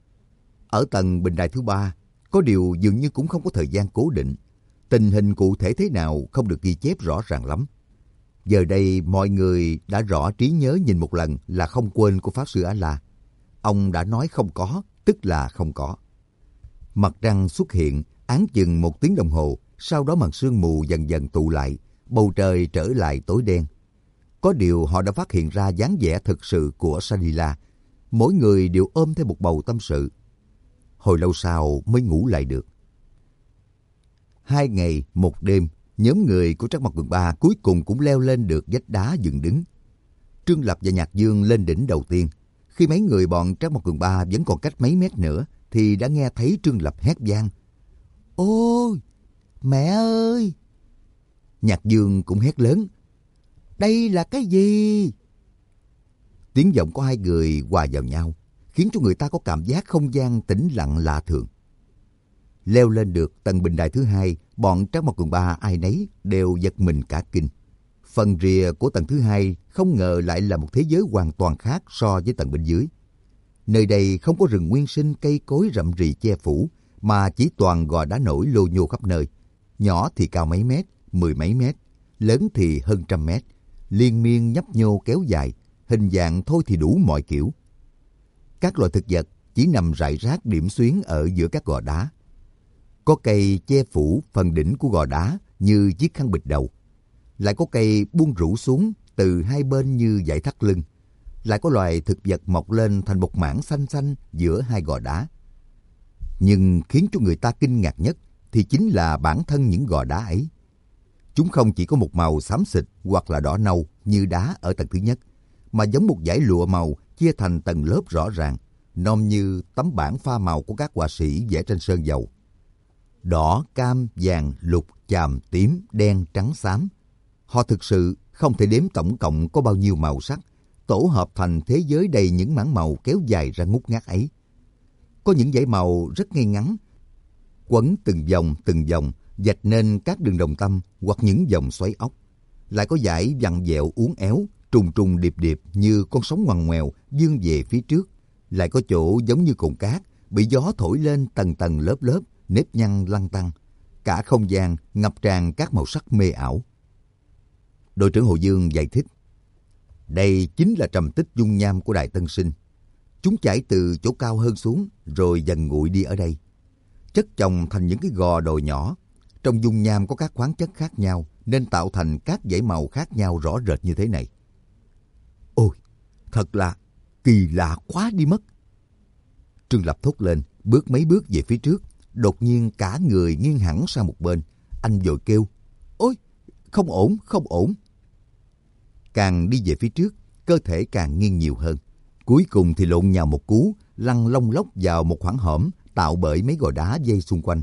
Ở tầng bình đài thứ 3, có điều dường như cũng không có thời gian cố định. Tình hình cụ thể thế nào không được ghi chép rõ ràng lắm. Giờ đây mọi người đã rõ trí nhớ nhìn một lần là không quên của Pháp Sư A-La. Ông đã nói không có, tức là không có. Mặt trăng xuất hiện, áng chừng 1 tiếng đồng hồ, sau đó màn sương mù dần dần tụ lại, bầu trời trở lại tối đen. Có điều họ đã phát hiện ra dáng vẻ thực sự của Shangri-La. Mỗi người đều ôm theo một bầu tâm sự. Hồi lâu sau mới ngủ lại được. 2 ngày, 1 đêm, nhóm người của Trác Mộc Cường Ba cuối cùng cũng leo lên được vách đá dựng đứng. Trương Lập và Nhạc Dương lên đỉnh đầu tiên. Khi mấy người bọn Trác Mộc Cường Ba vẫn còn cách mấy mét nữa, thì đã nghe thấy Trương Lập hét vang. Ôi, mẹ ơi! Nhạc Dương cũng hét lớn. Đây là cái gì? Tiếng vọng của hai người hòa vào nhau, khiến cho người ta có cảm giác không gian tĩnh lặng lạ thường. Leo lên được tầng bình đài thứ 2, bọn Trác Mộc Cường Ba ai nấy đều giật mình cả kinh. Phần rìa của tầng thứ 2 không ngờ lại là một thế giới hoàn toàn khác so với tầng bên dưới. Nơi đây không có rừng nguyên sinh cây cối rậm rì che phủ, mà chỉ toàn gò đá nổi lô nhô khắp nơi. Nhỏ thì cao mấy mét, 10 mấy mét, lớn thì hơn 100 mét, liên miên nhấp nhô kéo dài, hình dạng thôi thì đủ mọi kiểu. Các loài thực vật chỉ nằm rải rác điểm xuyến ở giữa các gò đá. Có cây che phủ phần đỉnh của gò đá như chiếc khăn bịt đầu. Lại có cây buông rủ xuống từ hai bên như dải thắt lưng. Lại có loài thực vật mọc lên thành một mảng xanh xanh giữa hai gò đá. Nhưng khiến cho người ta kinh ngạc nhất thì chính là bản thân những gò đá ấy. Chúng không chỉ có một màu xám xịt hoặc là đỏ nâu như đá ở tầng thứ nhất, mà giống một dải lụa màu chia thành tầng lớp rõ ràng, nom như tấm bảng pha màu của các họa sĩ vẽ trên sơn dầu. Đỏ, cam, vàng, lục, chàm, tím, đen, trắng, xám. Họ thực sự không thể đếm tổng cộng có bao nhiêu màu sắc, tổ hợp thành thế giới đầy những mảng màu kéo dài ra ngút ngát ấy. Có những dải màu rất ngay ngắn, quấn từng vòng, vạch nên các đường đồng tâm hoặc những vòng xoáy ốc. Lại có dải vặn vẹo uốn éo, trùng trùng điệp điệp như con sóng ngoằn ngoèo vươn về phía trước. Lại có chỗ giống như cồn cát, bị gió thổi lên tầng tầng lớp lớp, nếp nhăn lăn tăn. Cả không gian ngập tràn các màu sắc mê ảo. Đội trưởng Hồ Dương giải thích, đây chính là trầm tích dung nham của Đại Tân Sinh. Chúng chảy từ chỗ cao hơn xuống rồi dần nguội đi ở đây, chất chồng thành những cái gò đồi nhỏ. Trong dung nham có các khoáng chất khác nhau nên tạo thành các dải màu khác nhau rõ rệt như thế này. Ôi, thật là kỳ lạ quá đi mất. Trương Lập thốt lên, bước mấy bước về phía trước, đột nhiên cả người nghiêng hẳn sang một bên. Anh vội kêu, ôi, không ổn, không ổn. Càng đi về phía trước, cơ thể càng nghiêng nhiều hơn. Cuối cùng thì lộn nhào một cú, lăn lông lốc vào một khoảng hõm tạo bởi mấy gò đá dây xung quanh.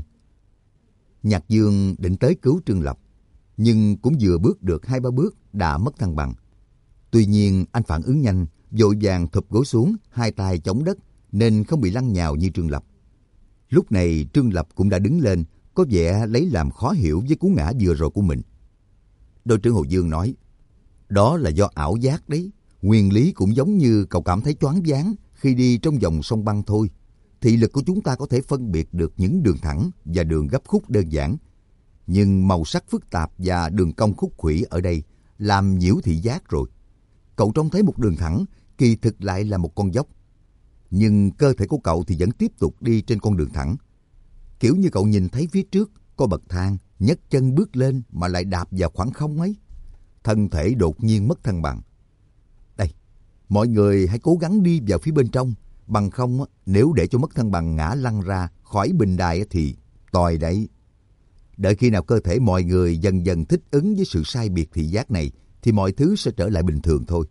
Nhạc Dương định tới cứu Trương Lập, nhưng cũng vừa bước được 2-3 bước đã mất thăng bằng. Tuy nhiên anh phản ứng nhanh, vội vàng thụp gối xuống, hai tay chống đất nên không bị lăn nhào như Trương Lập. Lúc này Trương Lập cũng đã đứng lên, có vẻ lấy làm khó hiểu với cú ngã vừa rồi của mình. Đội trưởng Hồ Dương nói, đó là do ảo giác đấy. Nguyên lý cũng giống như cậu cảm thấy choáng váng khi đi trong dòng sông băng thôi. Thị lực của chúng ta có thể phân biệt được những đường thẳng và đường gấp khúc đơn giản. Nhưng màu sắc phức tạp và đường cong khúc khuỷu ở đây làm nhiễu thị giác rồi. Cậu trông thấy một đường thẳng, kỳ thực lại là một con dốc. Nhưng cơ thể của cậu thì vẫn tiếp tục đi trên con đường thẳng. Kiểu như cậu nhìn thấy phía trước có bậc thang, nhấc chân bước lên mà lại đạp vào khoảng không ấy. Thân thể đột nhiên mất thăng bằng. Đây, mọi người hãy cố gắng đi vào phía bên trong. Bằng không, nếu để cho mất thăng bằng ngã lăn ra khỏi bình đài thì tòi đấy. Đợi khi nào cơ thể mọi người dần dần thích ứng với sự sai biệt thị giác này thì mọi thứ sẽ trở lại bình thường thôi.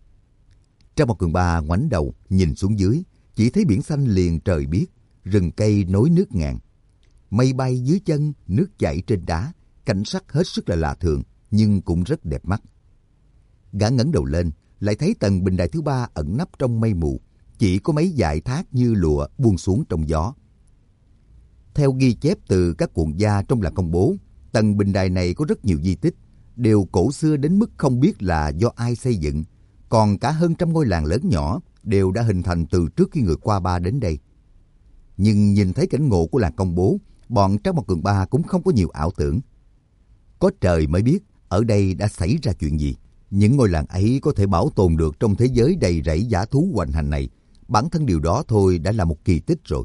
Trang Một Cường Ba ngoảnh đầu nhìn xuống dưới, chỉ thấy biển xanh liền trời biếc, rừng cây nối nước ngàn. Mây bay dưới chân, nước chảy trên đá, cảnh sắc hết sức là lạ thường nhưng cũng rất đẹp mắt. Gã ngẩng đầu lên, lại thấy tầng bình đài thứ 3 ẩn nấp trong mây mù, chỉ có mấy dải thác như lụa buông xuống trong gió. Theo ghi chép từ các cuộn gia trong làng công bố, tầng bình đài này có rất nhiều di tích, đều cổ xưa đến mức không biết là do ai xây dựng, còn cả hơn trăm ngôi làng lớn nhỏ đều đã hình thành từ trước khi người qua ba đến đây. Nhưng nhìn thấy cảnh ngộ của làng công bố, bọn Trang Một Cường Ba cũng không có nhiều ảo tưởng. Có trời mới biết ở đây đã xảy ra chuyện gì. Những ngôi làng ấy có thể bảo tồn được trong thế giới đầy rẫy dã thú hoành hành này, bản thân điều đó thôi đã là một kỳ tích rồi.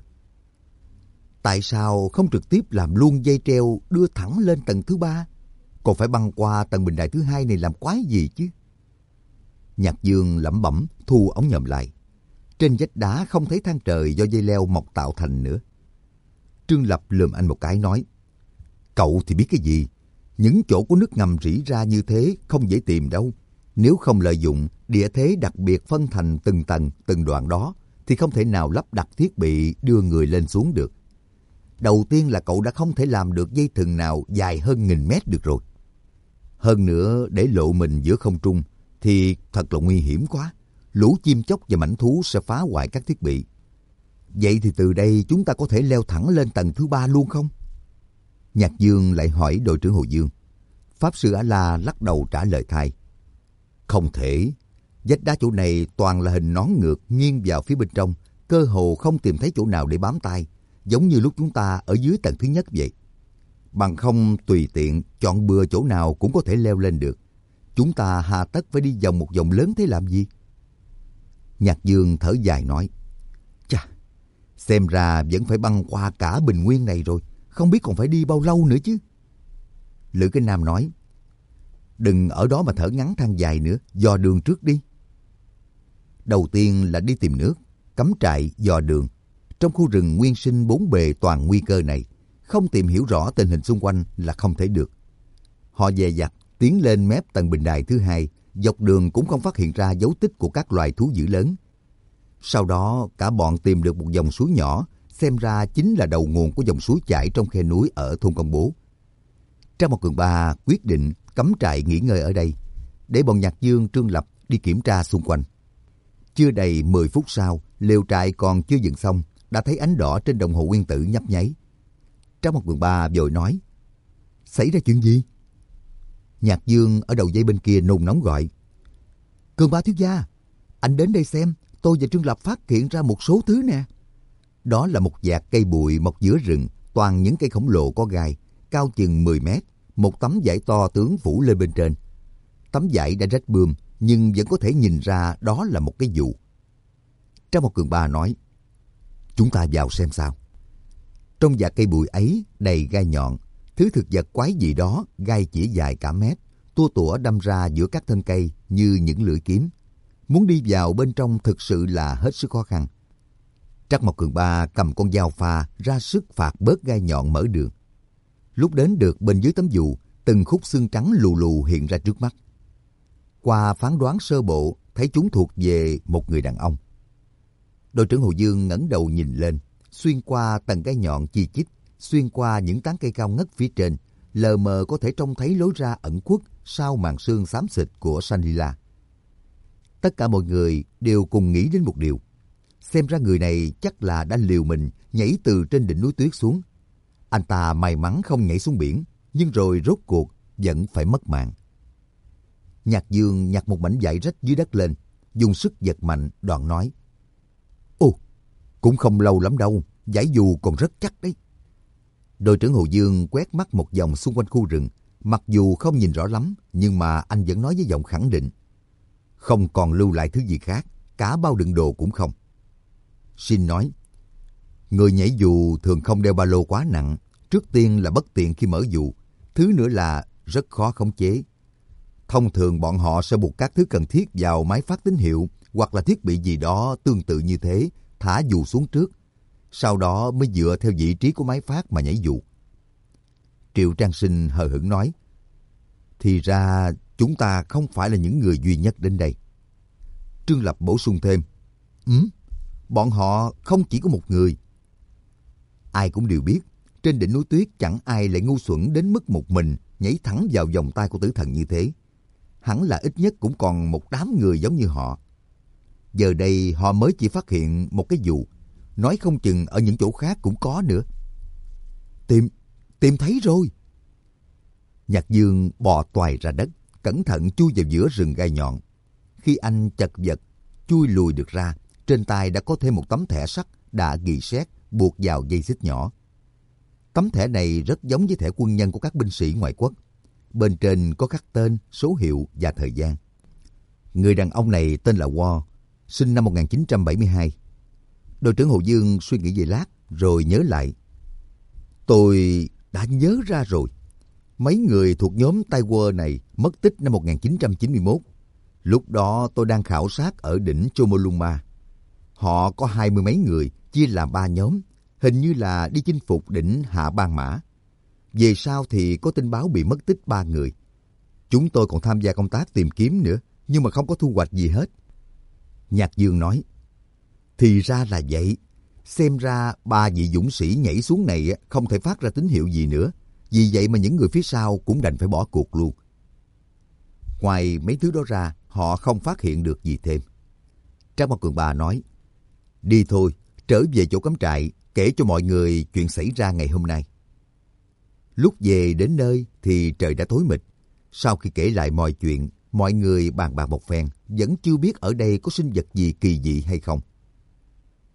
Tại sao không trực tiếp làm luôn dây treo đưa thẳng lên tầng thứ 3, còn phải băng qua tầng bình đài thứ 2 này làm quái gì chứ? Nhạc Dương lẩm bẩm thu ống nhòm lại. Trên vách đá không thấy than trời do dây leo mọc tạo thành nữa. Trương Lập lườm anh một cái nói, cậu thì biết cái gì? Những chỗ có nước ngầm rỉ ra như thế không dễ tìm đâu. Nếu không lợi dụng địa thế đặc biệt phân thành từng tầng, từng đoạn đó, thì không thể nào lắp đặt thiết bị đưa người lên xuống được. Đầu tiên là cậu đã không thể làm được dây thừng nào dài hơn 1000 mét được rồi. Hơn nữa, để lộ mình giữa không trung thì thật là nguy hiểm quá. Lũ chim chóc và mãnh thú sẽ phá hoại các thiết bị. Vậy thì từ đây chúng ta có thể leo thẳng lên tầng thứ 3 luôn không? Nhạc Dương lại hỏi đội trưởng Hồ Dương. Pháp sư A-la lắc đầu trả lời thay. Không thể. Vách đá chỗ này toàn là hình nón ngược nghiêng vào phía bên trong, cơ hồ không tìm thấy chỗ nào để bám tay. giống như lúc chúng ta ở dưới tầng thứ nhất vậy. Bằng không tùy tiện chọn bừa chỗ nào cũng có thể leo lên được. Chúng ta hà tất phải đi vòng một vòng lớn thế làm gì? Nhạc Dương thở dài nói, chà, xem ra vẫn phải băng qua cả bình nguyên này rồi, không biết còn phải đi bao lâu nữa chứ. Lữ Kinh Nam nói, đừng ở đó mà thở ngắn than dài nữa, dò đường trước đi. Đầu tiên là đi tìm nước, cắm trại, dò đường. Trong khu rừng nguyên sinh bốn bề toàn nguy cơ này, không tìm hiểu rõ tình hình xung quanh là không thể được. Họ dè dặt tiến lên mép tầng bình đài thứ hai, dọc đường cũng không phát hiện ra dấu tích của các loài thú dữ lớn. Sau đó cả bọn tìm được một dòng suối nhỏ, xem ra chính là đầu nguồn của dòng suối chảy trong khe núi ở thôn Công Bố. Trang Một Cường Ba quyết định cắm trại nghỉ ngơi ở đây, để bọn Nhạc Dương, Trương Lập đi kiểm tra xung quanh. Chưa đầy 10 phút sau, lều trại còn chưa dựng xong, đã thấy ánh đỏ trên đồng hồ nguyên tử nhấp nháy. Trang Một Cường Ba vội nói, xảy ra chuyện gì? Nhạc Dương ở đầu dây bên kia nôn nóng gọi, Cường Ba thiếu gia, anh đến đây xem, tôi và Trương Lập phát hiện ra một số thứ nè. Đó là một vạt cây bụi mọc giữa rừng, toàn những cây khổng lồ có gai, cao chừng 10 mét, một tấm vải to tướng phủ lên bên trên. Tấm vải đã rách bươm, nhưng vẫn có thể nhìn ra đó là một cái dù. Trang Một Cường Ba nói, chúng ta vào xem sao. Trong vạt cây bụi ấy đầy gai nhọn, thứ thực vật quái dị đó gai chỉ dài cả mét, tua tủa đâm ra giữa các thân cây như những lưỡi kiếm. Muốn đi vào bên trong thực sự là hết sức khó khăn. Trắc Mộc Cường Ba cầm con dao pha ra sức phạt bớt gai nhọn mở đường. Lúc đến được bên dưới tấm dù, từng khúc xương trắng lù lù hiện ra trước mắt. Qua phán đoán sơ bộ, thấy chúng thuộc về một người đàn ông. Đội trưởng Hồ Dương ngẩng đầu nhìn lên, xuyên qua tầng gai nhọn chi chít, xuyên qua những tán cây cao ngất phía trên, lờ mờ có thể trông thấy lối ra ẩn khuất sau màn sương xám xịt của Shangri-La. Tất cả mọi người đều cùng nghĩ đến một điều. Xem ra người này chắc là đã liều mình nhảy từ trên đỉnh núi tuyết xuống. Anh ta may mắn không nhảy xuống biển, nhưng rồi rốt cuộc vẫn phải mất mạng. Nhạc Dương nhặt một mảnh vải rách dưới đất lên, dùng sức giật mạnh, đoạn nói, ồ, cũng không lâu lắm đâu, vải dù còn rất chắc đấy. Đội trưởng Hồ Dương quét mắt một vòng xung quanh khu rừng, mặc dù không nhìn rõ lắm, nhưng mà anh vẫn nói với giọng khẳng định, không còn lưu lại thứ gì khác, cả bao đựng đồ cũng không. Shin nói, người nhảy dù thường không đeo ba lô quá nặng, trước tiên là bất tiện khi mở dù, thứ nữa là rất khó khống chế. Thông thường bọn họ sẽ buộc các thứ cần thiết vào máy phát tín hiệu hoặc là thiết bị gì đó tương tự như thế, thả dù xuống trước, sau đó mới dựa theo vị trí của máy phát mà nhảy dù. Triệu Trang Sinh hờ hững nói, thì ra chúng ta không phải là những người duy nhất đến đây. Trương Lập bổ sung thêm, bọn họ không chỉ có một người. Ai cũng đều biết, trên đỉnh núi tuyết chẳng ai lại ngu xuẩn đến mức một mình nhảy thẳng vào vòng tay của tử thần như thế. Hẳn là ít nhất cũng còn một đám người giống như họ. Giờ đây họ mới chỉ phát hiện một cái dù, nói không chừng ở những chỗ khác cũng có nữa. Tìm thấy rồi. Nhạc Dương bò toài ra đất, cẩn thận chui vào giữa rừng gai nhọn. Khi anh chật vật chui lùi được ra, trên tay đã có thêm một tấm thẻ sắt đã gỉ sét buộc vào dây xích nhỏ. Tấm thẻ này rất giống với thẻ quân nhân của các binh sĩ ngoại quốc. Bên trên có khắc tên, số hiệu và thời gian. Người đàn ông này tên là Wall, sinh năm 1972. Đội trưởng Hồ Dương suy nghĩ về lát rồi nhớ lại. Tôi đã nhớ ra rồi. Mấy người thuộc nhóm Taiwan này mất tích năm 1991. Lúc đó tôi đang khảo sát ở đỉnh Chomolungma. Họ có 20 mấy người, chia làm 3 nhóm, hình như là đi chinh phục đỉnh Hạ Ban Mã. Về sau thì có tin báo bị mất tích 3 người. Chúng tôi còn tham gia công tác tìm kiếm nữa, nhưng mà không có thu hoạch gì hết. Nhạc Dương nói, thì ra là vậy. Xem ra 3 vị dũng sĩ nhảy xuống này không thể phát ra tín hiệu gì nữa. Vì vậy mà những người phía sau cũng đành phải bỏ cuộc luôn. Ngoài mấy thứ đó ra, họ không phát hiện được gì thêm. Trang Mộc Cường Ba nói, đi thôi, trở về chỗ cắm trại, kể cho mọi người chuyện xảy ra ngày hôm nay. Lúc về đến nơi thì trời đã tối mịt. Sau khi kể lại mọi chuyện, mọi người bàn bạc một phen, vẫn chưa biết ở đây có sinh vật gì kỳ dị hay không.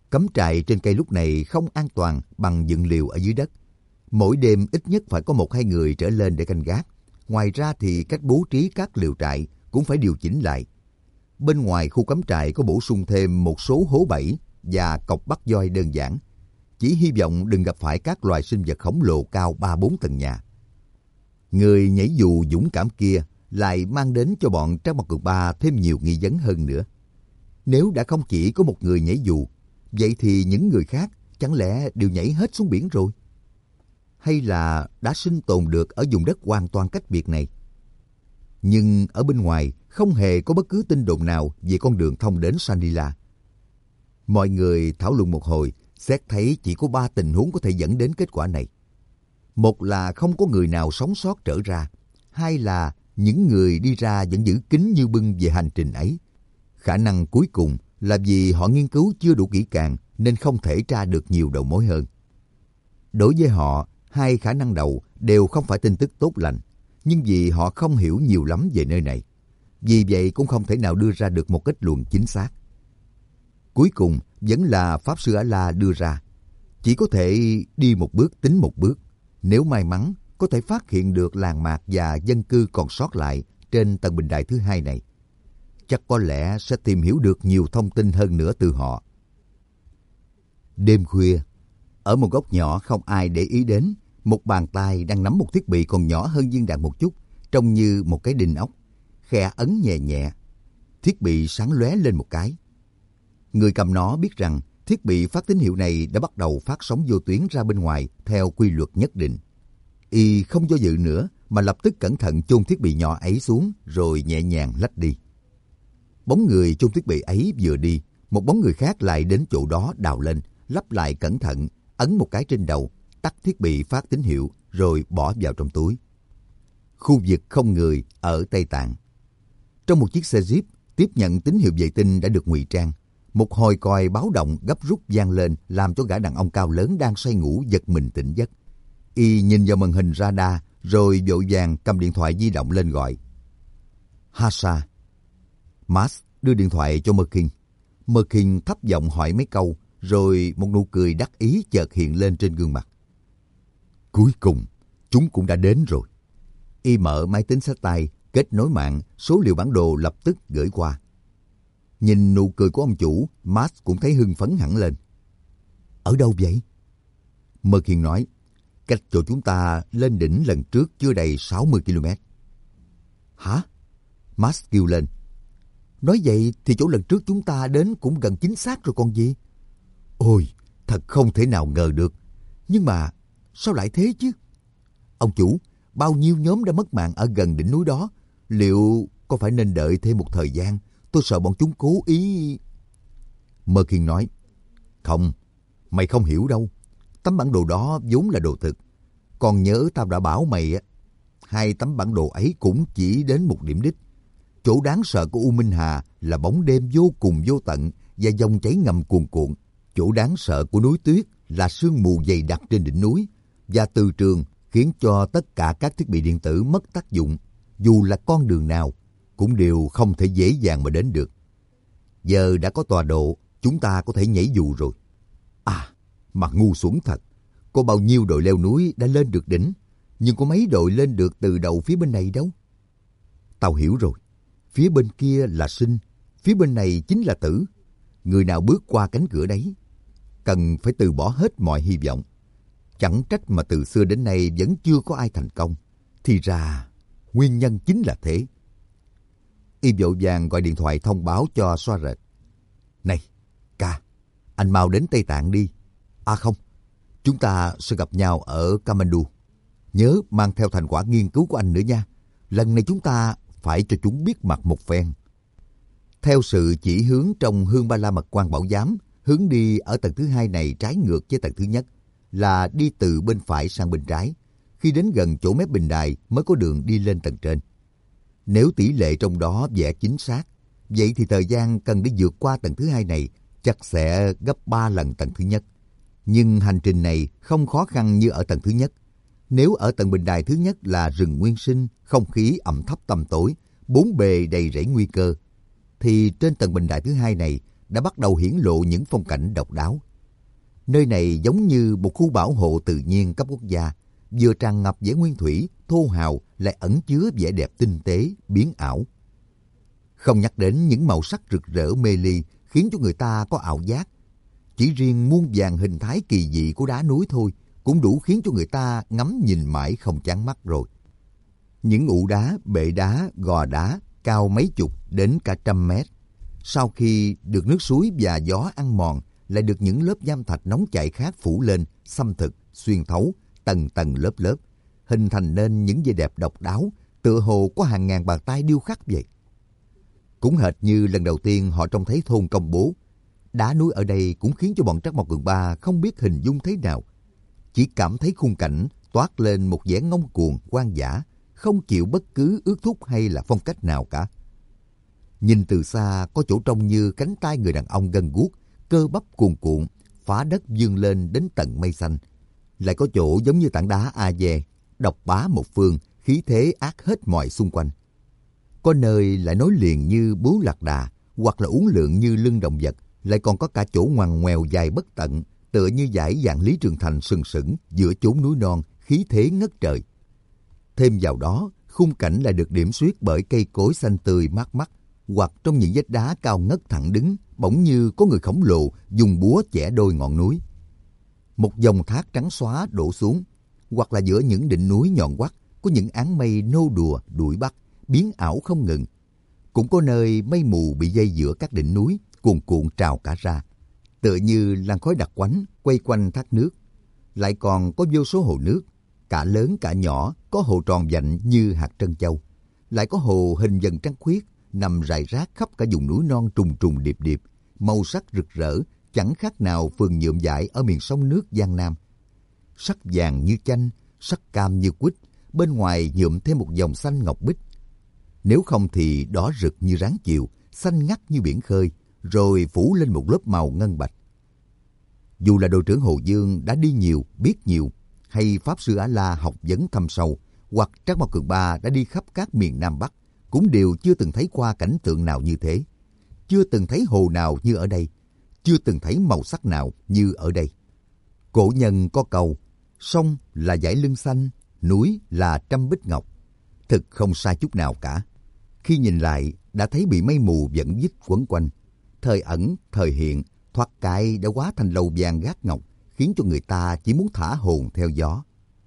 Cắm trại trên cây lúc này không an toàn bằng dựng liều ở dưới đất. Mỗi đêm ít nhất phải có 1-2 người trở lên để canh gác. Ngoài ra thì cách bố trí các liều trại cũng phải điều chỉnh lại. Bên ngoài khu cắm trại có bổ sung thêm một số hố bẫy và cọc bắt voi đơn giản. Chỉ hy vọng đừng gặp phải các loài sinh vật khổng lồ cao 3-4 tầng nhà. Người nhảy dù dũng cảm kia lại mang đến cho bọn Trác Mộc Cường Ba thêm nhiều nghi vấn hơn nữa. Nếu đã không chỉ có một người nhảy dù, vậy thì những người khác chẳng lẽ đều nhảy hết xuống biển rồi? Hay là đã sinh tồn được ở vùng đất hoàn toàn cách biệt này? Nhưng ở bên ngoài không hề có bất cứ tin đồn nào về con đường thông đến Shangri-La. Mọi người thảo luận một hồi, xét thấy chỉ có 3 tình huống có thể dẫn đến kết quả này. Một là không có người nào sống sót trở ra. Hai là những người đi ra vẫn giữ kín như bưng về hành trình ấy. Khả năng cuối cùng là vì họ nghiên cứu chưa đủ kỹ càng nên không thể tra được nhiều đầu mối hơn. Đối với họ, 2 khả năng đầu đều không phải tin tức tốt lành, nhưng vì họ không hiểu nhiều lắm về nơi này. Vì vậy cũng không thể nào đưa ra được một kết luận chính xác. Cuối cùng vẫn là Pháp Sư A-La đưa ra. Chỉ có thể đi một bước tính một bước. Nếu may mắn, có thể phát hiện được làng mạc và dân cư còn sót lại trên tầng bình đài thứ 2 này. Chắc có lẽ sẽ tìm hiểu được nhiều thông tin hơn nữa từ họ. Đêm khuya, ở một góc nhỏ không ai để ý đến, một bàn tay đang nắm một thiết bị còn nhỏ hơn viên đạn một chút, trông như một cái đinh ốc, khẽ ấn nhẹ nhẹ. Thiết bị sáng lóe lên một cái. Người cầm nó biết rằng thiết bị phát tín hiệu này đã bắt đầu phát sóng vô tuyến ra bên ngoài theo quy luật nhất định. Y không do dự nữa mà lập tức cẩn thận chôn thiết bị nhỏ ấy xuống rồi nhẹ nhàng lách đi. Bóng người chôn thiết bị ấy vừa đi, một bóng người khác lại đến chỗ đó đào lên, lắp lại cẩn thận, ấn một cái trên đầu, tắt thiết bị phát tín hiệu rồi bỏ vào trong túi. Khu vực không người ở Tây Tạng. Trong một chiếc xe Jeep tiếp nhận tín hiệu vệ tinh đã được ngụy trang. Một hồi còi báo động gấp rút vang lên làm cho gã đàn ông cao lớn đang say ngủ giật mình tỉnh giấc. Y nhìn vào màn hình radar rồi vội vàng cầm điện thoại di động lên gọi. Hasa. Max đưa điện thoại cho Merkin. Merkin thấp giọng hỏi mấy câu rồi một nụ cười đắc ý chợt hiện lên trên gương mặt. Cuối cùng, chúng cũng đã đến rồi. Y mở máy tính xách tay, kết nối mạng, số liệu bản đồ lập tức gửi qua. Nhìn nụ cười của ông chủ, Max cũng thấy hưng phấn hẳn lên. Ở đâu vậy? Merkin nói, cách chỗ chúng ta lên đỉnh lần trước chưa đầy 60 km. Hả? Max kêu lên. Nói vậy thì chỗ lần trước chúng ta đến cũng gần chính xác rồi còn gì. Ôi, thật không thể nào ngờ được. Nhưng mà sao lại thế chứ? Ông chủ, bao nhiêu nhóm đã mất mạng ở gần đỉnh núi đó. Liệu có phải nên đợi thêm một thời gian? Tôi sợ bọn chúng cố ý... Merkin nói, không, mày không hiểu đâu. Tấm bản đồ đó vốn là đồ thực. Còn nhớ tao đã bảo mày á, 2 tấm bản đồ ấy cũng chỉ đến một điểm đích. Chỗ đáng sợ của U Minh Hà là bóng đêm vô cùng vô tận và dòng chảy ngầm cuồn cuộn. Chỗ đáng sợ của núi tuyết là sương mù dày đặc trên đỉnh núi và từ trường khiến cho tất cả các thiết bị điện tử mất tác dụng. Dù là con đường nào cũng đều không thể dễ dàng mà đến được. Giờ đã có tọa độ, chúng ta có thể nhảy dù rồi. À, mà ngu xuẩn thật. Có bao nhiêu đội leo núi đã lên được đỉnh, nhưng có mấy đội lên được từ đầu phía bên này đâu. Tao hiểu rồi. Phía bên kia là sinh, phía bên này chính là tử. Người nào bước qua cánh cửa đấy, cần phải từ bỏ hết mọi hy vọng. Chẳng trách mà từ xưa đến nay vẫn chưa có ai thành công. Thì ra, nguyên nhân chính là thế. Y vội vàng gọi điện thoại thông báo cho Xoa Rệt. Này, ca, anh mau đến Tây Tạng đi. À không, chúng ta sẽ gặp nhau ở Kathmandu. Nhớ mang theo thành quả nghiên cứu của anh nữa nha. Lần này chúng ta phải cho chúng biết mặt một phen. Theo sự chỉ hướng trong Hương Ba La Mật Quan Bảo Giám, hướng đi ở tầng thứ 2 này trái ngược với tầng thứ nhất, là đi từ bên phải sang bên trái. Khi đến gần chỗ mép bình đài mới có đường đi lên tầng trên. Nếu tỷ lệ trong đó vẽ chính xác, vậy thì thời gian cần để vượt qua tầng thứ 2 này chắc sẽ gấp 3 lần tầng thứ nhất. Nhưng hành trình này không khó khăn như ở tầng thứ nhất. Nếu ở tầng bình đài thứ nhất là rừng nguyên sinh, không khí ẩm thấp tăm tối, bốn bề đầy rẫy nguy cơ, thì trên tầng bình đài thứ 2 này đã bắt đầu hiển lộ những phong cảnh độc đáo. Nơi này giống như một khu bảo hộ tự nhiên cấp quốc gia, vừa tràn ngập vẻ nguyên thủy, thô hào lại ẩn chứa vẻ đẹp tinh tế, biến ảo. Không nhắc đến những màu sắc rực rỡ mê ly khiến cho người ta có ảo giác. Chỉ riêng muôn vàn hình thái kỳ dị của đá núi thôi cũng đủ khiến cho người ta ngắm nhìn mãi không chán mắt rồi. Những ụ đá, bệ đá, gò đá cao mấy chục đến cả 100 mét. Sau khi được nước suối và gió ăn mòn, lại được những lớp nham thạch nóng chảy khác phủ lên, xâm thực, xuyên thấu, tầng tầng lớp lớp, hình thành nên những vẻ đẹp độc đáo, tựa hồ có hàng ngàn bàn tay điêu khắc vậy. Cũng hệt như lần đầu tiên họ trông thấy thôn Công Bố, đá núi ở đây cũng khiến cho bọn Trắc Mộc Cường Ba không biết hình dung thế nào. Chỉ cảm thấy khung cảnh toát lên một vẻ ngông cuồng, hoang dã, không chịu bất cứ ước thúc hay là phong cách nào cả. Nhìn từ xa có chỗ trông như cánh tay người đàn ông gân guốc, cơ bắp cuồn cuộn, phá đất vươn lên đến tận mây xanh. Lại có chỗ giống như tảng đá A Dè, độc bá một phương, khí thế ác hết mọi xung quanh. Có nơi lại nối liền như bướu lạc đà, hoặc là uốn lượn như lưng động vật, lại còn có cả chỗ ngoằn ngoèo dài bất tận, tựa như dải Vạn Lý Trường Thành sừng sững giữa chốn núi non, khí thế ngất trời. Thêm vào đó, khung cảnh lại được điểm xuyết bởi cây cối xanh tươi mát mắt, hoặc trong những vách đá cao ngất thẳng đứng, bỗng như có người khổng lồ dùng búa chẻ đôi ngọn núi. Một dòng thác trắng xóa đổ xuống, hoặc là giữa những đỉnh núi nhọn quắt có những áng mây nô đùa đuổi bắt, biến ảo không ngừng. Cũng có nơi mây mù bị dây giữa các đỉnh núi, cuồn cuộn trào cả ra, tựa như làn khói đặc quánh quay quanh thác nước. Lại còn có vô số hồ nước, cả lớn cả nhỏ, có hồ tròn vành như hạt trân châu. Lại có hồ hình dần trăng khuyết, nằm rải rác khắp cả vùng núi non trùng trùng điệp điệp, màu sắc rực rỡ, chẳng khác nào phường nhuộm vải ở miền sông nước Giang Nam. Sắc vàng như chanh, sắc cam như quýt, bên ngoài nhuộm thêm một dòng xanh ngọc bích. Nếu không thì đỏ rực như ráng chiều, xanh ngắt như biển khơi, rồi phủ lên một lớp màu ngân bạch. Dù là đội trưởng Hồ Dương đã đi nhiều, biết nhiều, hay Pháp Sư A-La học vấn thâm sâu, hoặc Trắc Mộc Cường Ba đã đi khắp các miền Nam Bắc, cũng đều chưa từng thấy qua cảnh tượng nào như thế. Chưa từng thấy hồ nào như ở đây, chưa từng thấy màu sắc nào như ở đây. Cổ nhân có câu, sông là dải lưng xanh, núi là trăm bích ngọc. Thực không sai chút nào cả. Khi nhìn lại, đã thấy bị mây mù vẫn dít quấn quanh. Thời ẩn, thời hiện, thoạt cại đã hóa thành lầu vàng gác ngọc, khiến cho người ta chỉ muốn thả hồn theo gió.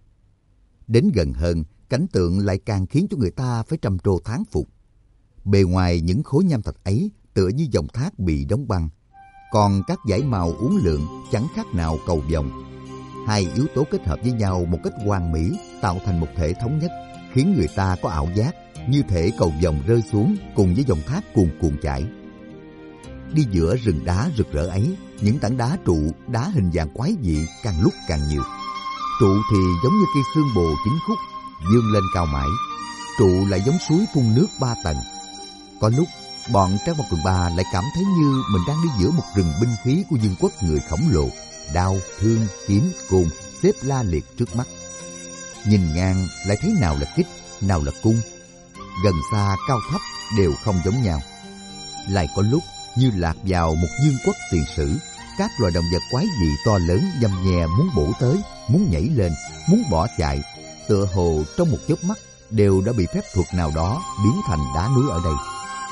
Đến gần hơn, cảnh tượng lại càng khiến cho người ta phải trầm trồ thán phục. Bề ngoài những khối nham thạch ấy tựa như dòng thác bị đóng băng, còn các dải màu uốn lượn chẳng khác nào cầu vồng. Hai yếu tố kết hợp với nhau một cách hoàn mỹ, tạo thành một thể thống nhất, khiến người ta có ảo giác như thể cầu vồng rơi xuống cùng với dòng thác cuồn cuộn chảy. Đi giữa rừng đá rực rỡ ấy, những tảng đá trụ, đá hình dạng quái dị càng lúc càng nhiều. Trụ thì giống như cây xương bồ chính khúc, vươn lên cao mãi. Trụ lại giống suối phun nước 3 tầng. Có lúc, bọn Trắc Mộc Cường Ba lại cảm thấy như mình đang đi giữa một rừng binh khí của vương quốc người khổng lồ, đao, thương, kiếm, côn xếp la liệt trước mắt. Nhìn ngang lại thấy nào là kích, nào là cung. Gần xa cao thấp đều không giống nhau. Lại có lúc như lạc vào một vương quốc tiền sử, các loài động vật quái dị to lớn nhăm nhè muốn bổ tới, muốn nhảy lên, muốn bỏ chạy, tựa hồ trong một chớp mắt đều đã bị phép thuật nào đó biến thành đá núi ở đây.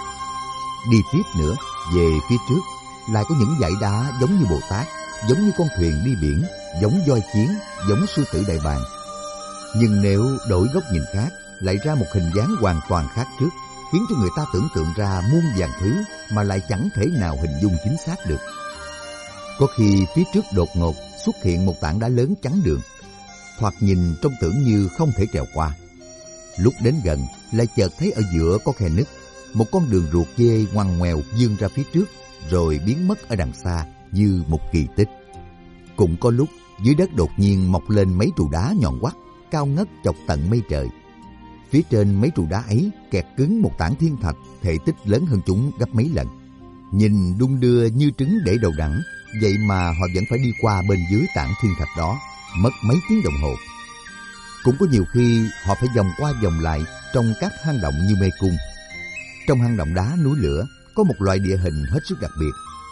Đi tiếp nữa, về phía trước lại có những dãy đá giống như Bồ Tát, giống như con thuyền đi biển, giống voi chiến, giống sư tử đại bàng. Nhưng nếu đổi góc nhìn khác, lại ra một hình dáng hoàn toàn khác trước, khiến cho người ta tưởng tượng ra muôn vàn thứ mà lại chẳng thể nào hình dung chính xác được. Có khi phía trước đột ngột xuất hiện một tảng đá lớn chắn đường, thoạt nhìn trông tưởng như không thể trèo qua. Lúc đến gần lại chợt thấy ở giữa có khe nứt, một con đường ruột dê ngoằn ngoèo vươn ra phía trước, rồi biến mất ở đằng xa như một kỳ tích. Cũng có lúc dưới đất đột nhiên mọc lên mấy trụ đá nhọn quắt, cao ngất chọc tận mây trời. Phía trên mấy trụ đá ấy kẹt cứng một tảng thiên thạch thể tích lớn hơn chúng gấp mấy lần. Nhìn đung đưa như trứng để đầu đẳng, vậy mà họ vẫn phải đi qua bên dưới tảng thiên thạch đó, mất mấy tiếng đồng hồ. Cũng có nhiều khi họ phải vòng qua vòng lại trong các hang động như mê cung. Trong hang động đá núi lửa có một loại địa hình hết sức đặc biệt.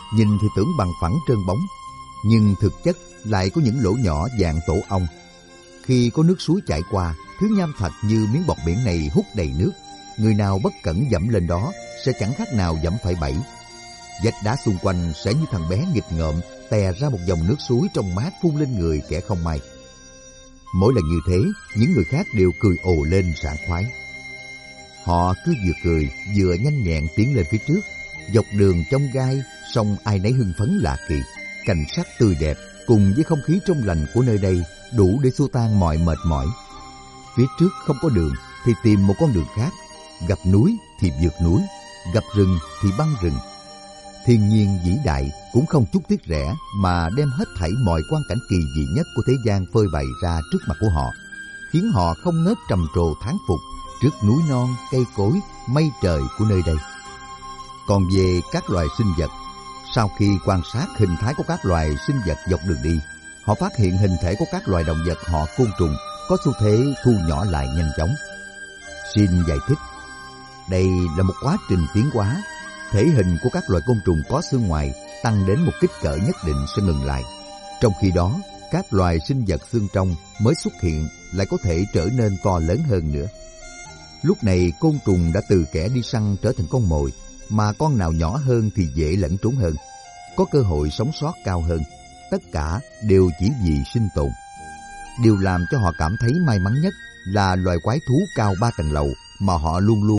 nhìn thì tưởng bằng phẳng trơn bóng, nhưng thực chất lại có những lỗ nhỏ dạng tổ ong. Khi có nước suối chảy qua, thứ nham thạch như miếng bọt biển này hút đầy nước. Người nào bất cẩn dẫm lên đó sẽ chẳng khác nào dẫm phải bẫy. Vách đá xung quanh sẽ như thằng bé nghịch ngợm tè ra một dòng nước suối trong mát phun lên người kẻ không may. Mỗi lần như thế, những người khác đều cười ồ lên sảng khoái. Họ cứ vừa cười vừa nhanh nhẹn tiến lên phía trước. Dọc đường trong gai, song ai nấy hưng phấn lạ kỳ. Cảnh sắc tươi đẹp cùng với không khí trong lành của nơi đây đủ để xua tan mọi mệt mỏi. Phía trước không có đường thì tìm một con đường khác, gặp núi thì vượt núi, gặp rừng thì băng rừng. Thiên nhiên vĩ đại cũng không chút tiếc rẻ mà đem hết thảy mọi quang cảnh kỳ dị nhất của thế gian phơi bày ra trước mặt của họ, khiến họ không ngớt trầm trồ thán phục trước núi non, cây cối, mây trời của nơi đây. Còn về các loài sinh vật, sau khi quan sát hình thái của các loài sinh vật dọc đường đi, họ phát hiện hình thể của các loài động vật họ côn trùng có xu thế thu nhỏ lại nhanh chóng. Xin giải thích, đây là một quá trình tiến hóa. Thể hình của các loài côn trùng có xương ngoài tăng đến một kích cỡ nhất định sẽ ngừng lại. Trong khi đó, các loài sinh vật xương trong mới xuất hiện lại có thể trở nên to lớn hơn nữa. Lúc này côn trùng đã từ kẻ đi săn trở thành con mồi, mà con nào nhỏ hơn thì dễ lẫn trốn hơn, có cơ hội sống sót cao hơn. Tất cả đều chỉ vì sinh tồn. Điều làm cho họ cảm thấy may mắn nhất là loài quái thú cao 3 tầng lầu mà họ luôn luôn